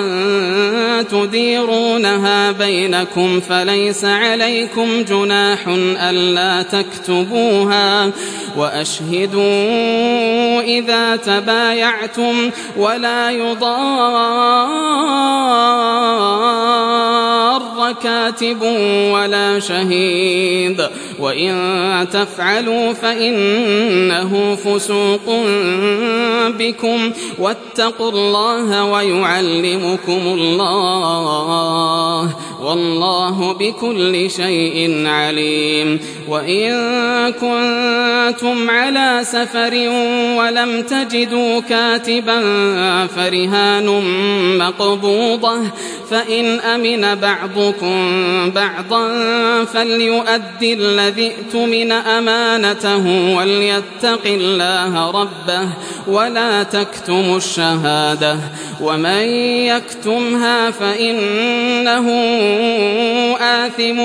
تديرونها بينكم فليس عليكم جناح ألا تكتبوها وأشهدوا إذا تبايعتم ولا يضار كاتب ولا شهيد وإن تفعلوا فإنه فسوق بكم واتقوا الله ويعلمكم الله والله بكل شيء عليم. وإن كنتم على سفر ولم تجدوا كاتبا فرهان مقبوضة فإن أمن بعضكم بعضا فليؤدي الذي اؤتمن أمانته وليتق الله ربه ولا تكتموا الشهادة ومن يكتمها فإنه آثم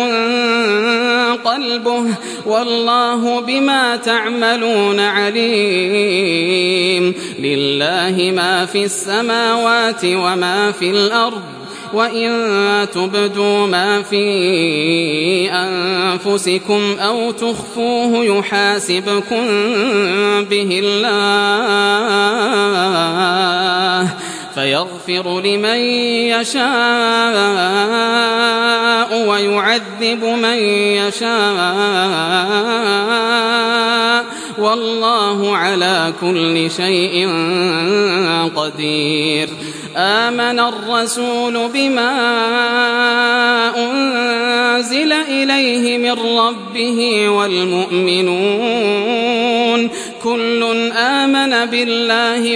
قلبه والله بما تعملون عليم. لله ما في السماوات وما في الأرض وإن تبدوا ما في أنفسكم أو تخفوه يحاسبكم به الله فيغفر لمن يشاء ويعذب من يشاء والله على كل شيء قدير. آمن الرسول بما أنزل إليه من ربه والمؤمنون كل آمن بالله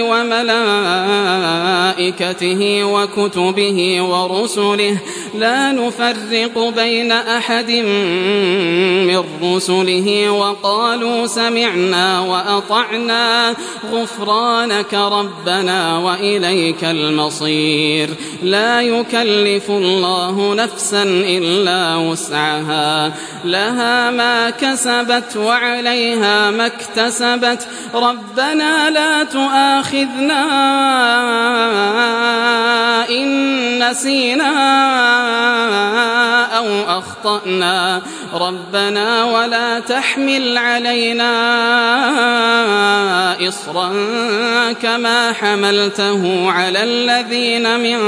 وملائكته وكتبه ورسله لا نفرق بين أحد من رسله وقالوا سمعنا وأطعنا غفرانك ربنا وإليك المصير. لا يكلف الله نفسا إلا وسعها لها ما كسبت وعليها ما اكتسبت ربنا لا تؤاخذنا إن نسينا أو أخطأنا ربنا ولا تحمل علينا إصرا كما حملته على الذين من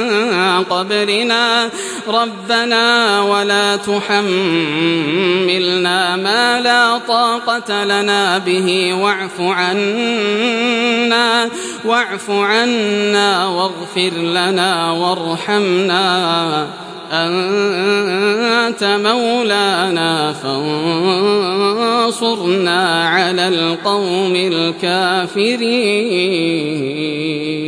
قبلنا ربنا ولا تحملنا ما لا طاقة لنا به واعف عنا واعف عنا واغفر لنا وارحمنا أنت مولانا فانصرنا على القوم الكافرين.